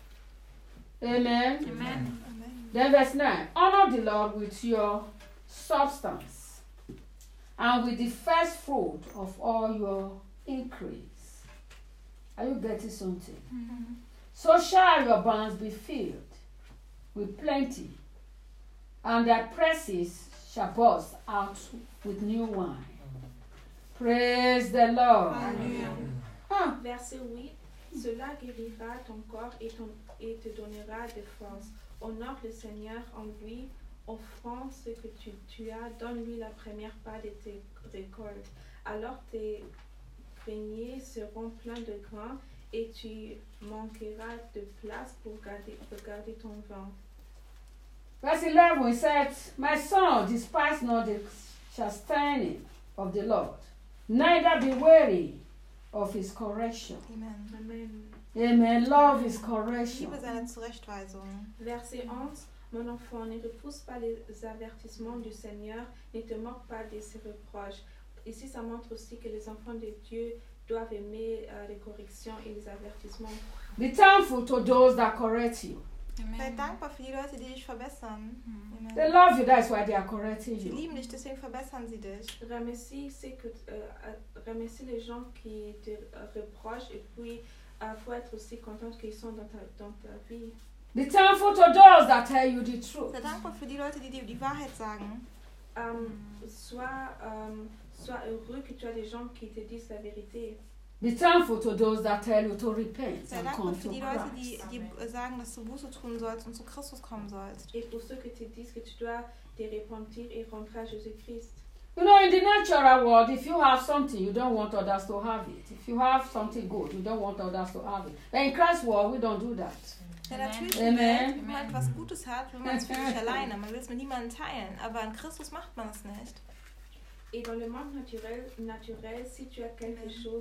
Amen. Amen. Then verse nine, honor the Lord with your substance and with the first fruit of all your increase. Are you getting something? Mhm. So shall your barns be filled with plenty, and thy presses shall burst out with new wine. Praise the Lord. Halleluja. Huh. Verset huit. Cela guérira ton corps et, ton, et te donnera des forces. Honore le Seigneur en lui, offrant ce que tu, tu as, donne-lui la première part de tes récoltes. Alors tes greniers seront pleins de grains et tu manqueras de place pour garder, pour garder ton vin. Verse eleven, he said, my son, despise not the chastening of the Lord, neither be weary of his correction. Amen. Amen. Amen. Love his correction. Liebe seine Zurechtweisung. Verset onze. Mon enfant, ne repousse pas les avertissements du Seigneur, ne te moque pas de ses reproches. Ici, ça montre aussi que les enfants de Dieu doivent aimer euh, les corrections et les avertissements. Be thankful to those that correct you. Sei dankbar für die Leute, die dich verbessern. Amen. They love you, that's why they are correcting Sie you. lieben dich, deswegen verbessern sie dich. Remercie, c'est que, euh, remercie les gens qui te euh, reprochent et puis il euh, faut être aussi content qu'ils sont dans ta, dans ta vie. Be thankful to those that tell you the truth. Sei dankbar für die Leute, die dir die Wahrheit sagen. Euh, sois, euh, sois heureux que tu as des gens qui te disent la vérité. Be thankful to those that tell you to repent Sei and dankbar come für to die Leute, die Christ. dir sagen, dass du Buße tun sollst und zu Christus kommen sollst. Et pour ceux qui te disent que tu dois te repentir et rentrer à Jésus-Christ. You know, in the natural world, if you have something, you don't want others to have it. If you have something good, you don't want others to have it. But in Christ's world, we don't do that. In der natürlichen Amen. Welt, wenn man etwas Gutes hat, will man es für sich alleine. Man will es mit niemandem teilen. Aber in Christus macht man es nicht. Et dans le monde naturel, naturel si tu as quelque chose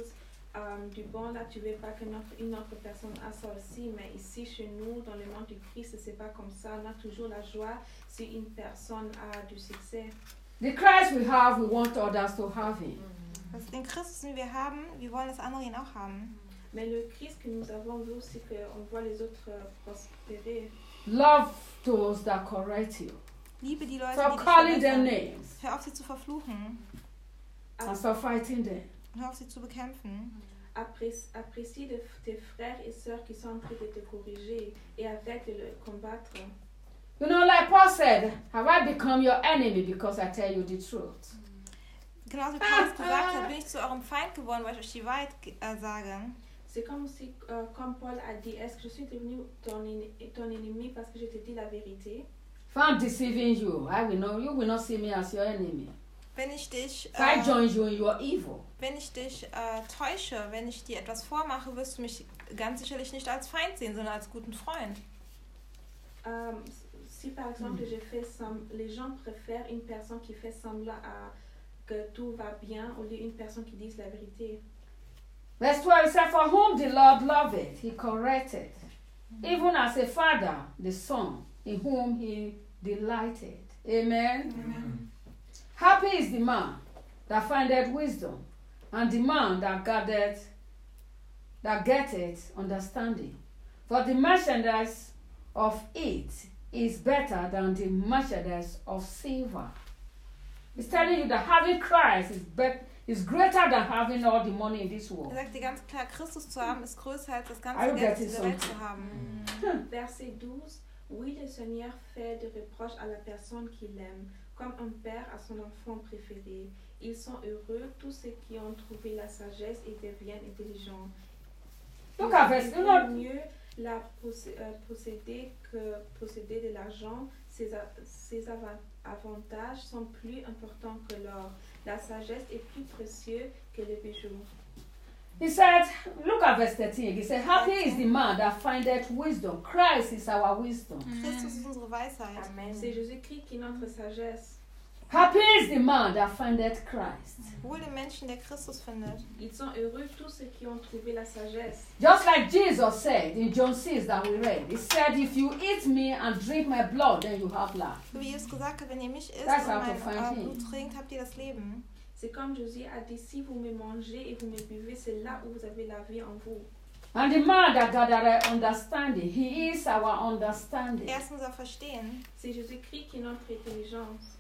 um, du bon, là, tu veux pas qu'une autre, une autre personne a ça aussi, mais ici, chez nous, dans le monde du Christ, c'est pas comme ça. On a toujours la joie si une personne a du succès. The Christ we have, we want others to have him. Also den Christus, den wir haben, wir wollen, dass andere ihn auch haben. Mais le Christ que nous avons vu aussi, qu'on voit les autres euh, prospérer. Love those that correct you. Liebe die Leute, Stop die dich calling their verbessern. names Hör auf, sie zu verfluchen. and stop fighting them. Hör auf, sie zu bekämpfen. Appré- Apprécie de- tes frères et sœurs qui sont en train de te corriger et arrête de le combattre. You know, like Paul said, have I become your enemy because I tell you the truth? Genauso wie Paulus gesagt hat, bin ich zu eurem Feind geworden, weil ich euch die Wahrheit äh, sage. C'est comme si, euh, comme Paul a dit, est-ce que je suis devenu ton, en- ton ennemi parce que je te dis la vérité? If I'm deceiving you, I will know you will not see me as your enemy. Wenn ich dich, If I äh, join you in your evil, wenn ich dich äh, täusche, wenn ich dir etwas vormache, wirst du mich ganz sicherlich nicht als Feind sehen, sondern als guten Freund. Euh, si par exemple je fais sem- les gens préfèrent une personne qui fait semblant à que tout va bien au lieu d'une personne qui dit la vérité. verse twelve says, for whom the Lord loveth, he corrected, even as a father, the son, in whom he delighted. Amen. Amen. Happy is the man that findeth wisdom, and the man that gathereth, that getteth understanding. For the merchandise of it is better than the merchandise of silver. It's telling you that having Christ is bet is greater than having all the money in this Er world. sagt dir ganz klar, Christus zu haben ist größer als das I ganze will Geld get it dieser Welt something. zu haben. Verset douze. Oui, le Seigneur fait des reproches à la personne qu'il aime, comme un père à son enfant préféré. Ils sont heureux, tous ceux qui ont trouvé la sagesse et deviennent intelligents. Look at verse. Il You vaut know, mieux la possé- euh, posséder que posséder de l'argent. Ses, a- ses ava- avantages sont plus importants que l'or. La sagesse est plus précieuse que les bijoux. he said, look at verse thirteen. He said, happy is the man that findeth wisdom. Christ is our wisdom. Christus ist unsere Weisheit. Amen. C'est Jésus-Christ qui est notre sagesse. Happy is the man that findeth Christ. Wohl dem Menschen, der Christus findet. Ils sont heureux tous ceux qui ont trouvé la sagesse. Just like Jesus said in John six that we read, he said, if you eat me and drink my blood, then you have life. So wie Jesus gesagt hat, wenn ihr mich isst That's und how to mein find äh, him. Blut trinkt, habt ihr das Leben. C'est comme Jésus a dit, si vous me mangez et vous me buvez, c'est là où vous avez la vie en vous. And the man that gathereth understanding, he is our understanding. Er ist unser Verstehen. C'est Jésus-Christ qui est notre intelligence.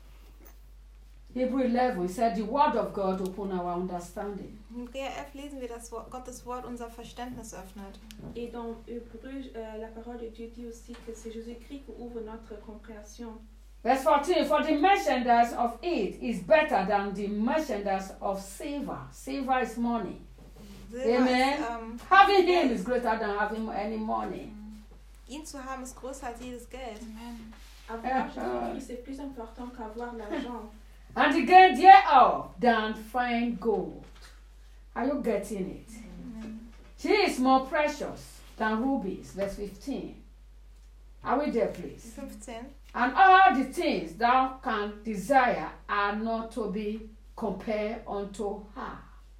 Hebrew eleven, he said, the word of God open our understanding. In Hebräer elf lesen wir, dass Wort- Gottes Wort unser Verständnis öffnet. Et dans Hébreu, euh, la parole de Dieu dit aussi que c'est Jésus-Christ qui ouvre notre compréhension. Verse fourteen, for the merchandise of it is better than the merchandise of silver. Silver is money. Silber Amen. ist, ähm, Having him is greater than having any money. ihn zu haben ist größer als jedes Geld. Amen. Avoir Jésus-Christ, c'est plus important qu'avoir l'argent. And the gain thereof than fine gold. Are you getting it? She is more precious than rubies. Verse fifteen. Are we there, please? fünfzehn. And all the things thou canst desire are not to be compared unto her.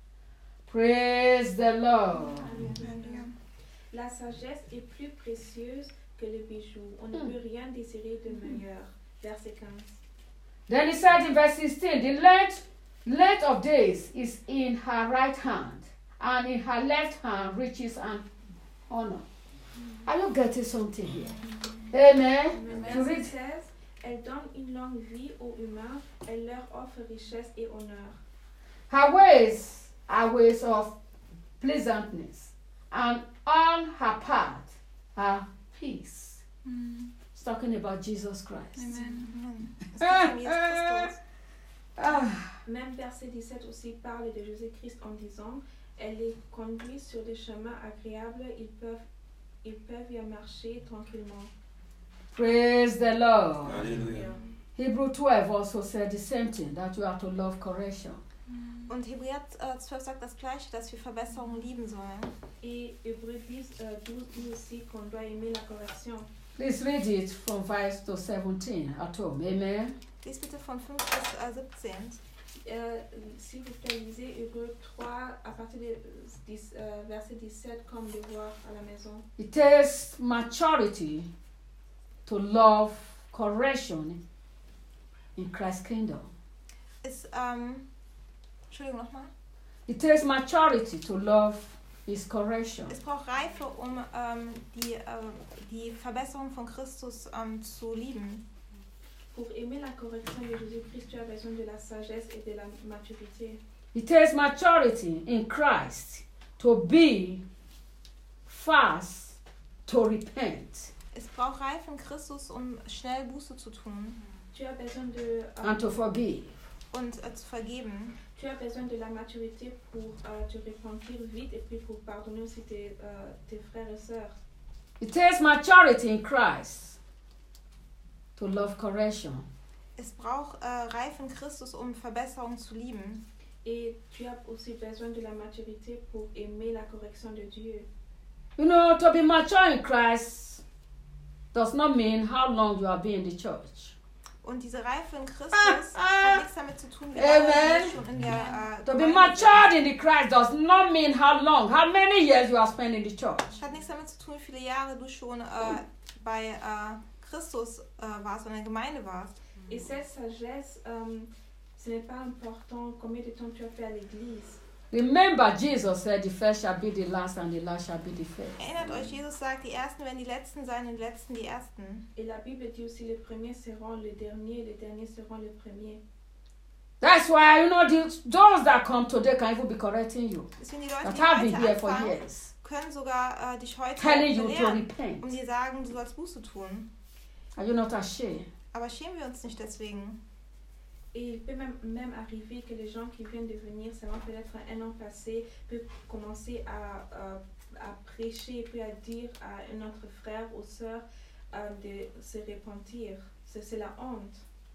Praise the Lord. Halleluja. La sagesse est plus précieuse que les bijoux. On ne Mm. peut rien désirer de meilleur. Verset quinze. Then he said in verse sixteen, the length, length of days is in her right hand, and in her left hand riches and honor. Are you getting something here? Amen. To Verset read- seize. Elle donne une longue vie aux humains. Elle leur offre richesse et honneur. Her ways are ways of pleasantness, and on her path are peace. It's talking about Jesus Christ. Amen. Amen. Es geht um Jesus Christus. Ah, Même verset dix-sept aussi parle de Jésus-Christ en disant, elle les conduit sur des chemins agréables, ils peuvent, ils peuvent y marcher tranquillement. praise the Lord. Hallelujah. Hebrew twelve also said the same thing, that you have to love correction. Und Hebräer äh, zwölf sagt das Gleiche, dass wir Verbesserungen lieben sollen. Et Hébreux dix, euh, douze dit aussi qu'on doit aimer la correction. Please read it from verse to seventeen at home. Amen. Lies bitte von fünf bis äh, siebzehn. Euh, S'il vous plaît, lisez Hébreux trois à partir du euh, verset dix-sept comme devoir à la maison. It takes maturity to love correction in Christ's kingdom. Es, ähm, Entschuldigung nochmal. It takes maturity to love his correction. Es braucht Reife, um ähm, die, äh, die Verbesserung von Christus ähm, zu lieben. Pour aimer la correction de Jésus-Christ, tu as besoin de la sagesse et de la maturité. It takes maturity in Christ to be fast to repent Es braucht Reife in Christus, um schnell Buße zu tun Tu as besoin de, euh, and to forgive. und äh, zu vergeben. tu as besoin de la maturité pour euh, te repentir vite et puis pour pardonner aussi tes, euh, tes frères et sœurs. It takes maturity in Christ to love correction. Es braucht äh, Reife in Christus, um Verbesserung zu lieben. Et tu as aussi besoin de la maturité pour aimer la correction de Dieu. You know, to be mature in Christ does not mean how long you have been in the church. Und diese Reife in Christus Ah, ah. hat nichts damit zu tun, wie lange Amen. wir schon in der äh, To be Gemeinde matured sind. in the Christ does not mean how long, how many years you have spent in the church. Hat nichts damit zu tun, wie viele Jahre du schon äh, bei äh, Christus äh, warst, in der Gemeinde warst. Et cette sagesse, euh, ce n'est pas important combien de temps tu as fait à l'église. Remember, Jesus said, the first shall be the last and the last shall be the first. Erinnert euch, Jesus sagt, die Ersten werden die Letzten sein und die Letzten die Ersten. Et la Bible dit aussi les premiers seront les derniers, les derniers seront les premiers. That's why, you know, the, those that come today can even be correcting you. Deswegen die Leute, That die have been heute here for anfangen, years. können sogar äh, dich heute Telling you to belehren, repent. um dir sagen, du sollst Buße tun. Are you not ashamed? Aber schämen wir uns nicht deswegen. Et il peut même, même arriver que les gens qui viennent de venir seulement peut-être un an passé peuvent commencer à, à, à prêcher, puis à dire à un autre frère ou sœur euh, de se repentir. C'est c'est la honte.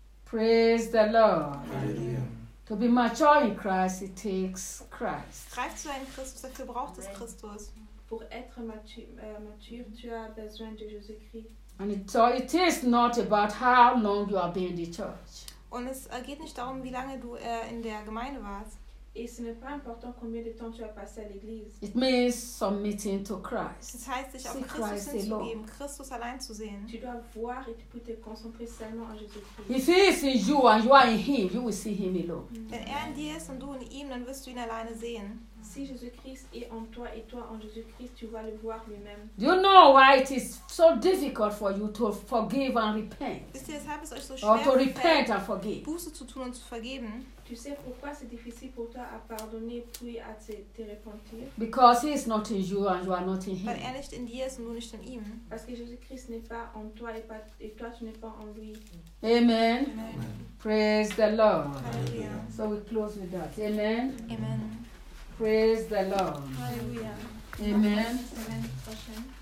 Praise the Lord. Hallelujah. To be mature in Christ, it takes Christ. Reif zu sein in Christus, dafür braucht es Christus. Pour être mature, euh, mature, tu as besoin de Jésus-Christ. And it, so it is not about how long you have been in the church. Und es äh, geht nicht darum, wie lange du äh, in der Gemeinde warst. Et ce n'est pas important combien de temps tu as passé à l'église. It means submitting to Christ. Das heißt, sich auf See Christus Christ hinzugeben, Christus allein zu sehen. Tu dois voir et puis te concentrer seulement en Jésus-Christ. If he is in you and you are in him, you will see him alone. Wenn er in dir ist und du in ihm, dann wirst du ihn alleine sehen. Si Jésus-Christ est en toi et toi en Jésus-Christ, tu vas le voir lui-même. Do you know why it is so difficult for you to forgive and repent? Wisst ihr, weshalb es euch so Or to schwer repent fällt, and forgive? Buße zu tun und zu vergeben? Tu sais pourquoi c'est difficile pour toi à pardonner puis à te, te repentir? Because he is not in you and you are not in Weil him. er nicht in dir ist und du nicht in ihm. Parce que Jésus-Christ n'est pas en toi et, pas, et toi tu n'es pas en lui. Amen. Amen. Praise the Lord. Halleluja. So we close with that. Amen. Amen. Praise the Lord. Halleluja. Amen. Amen.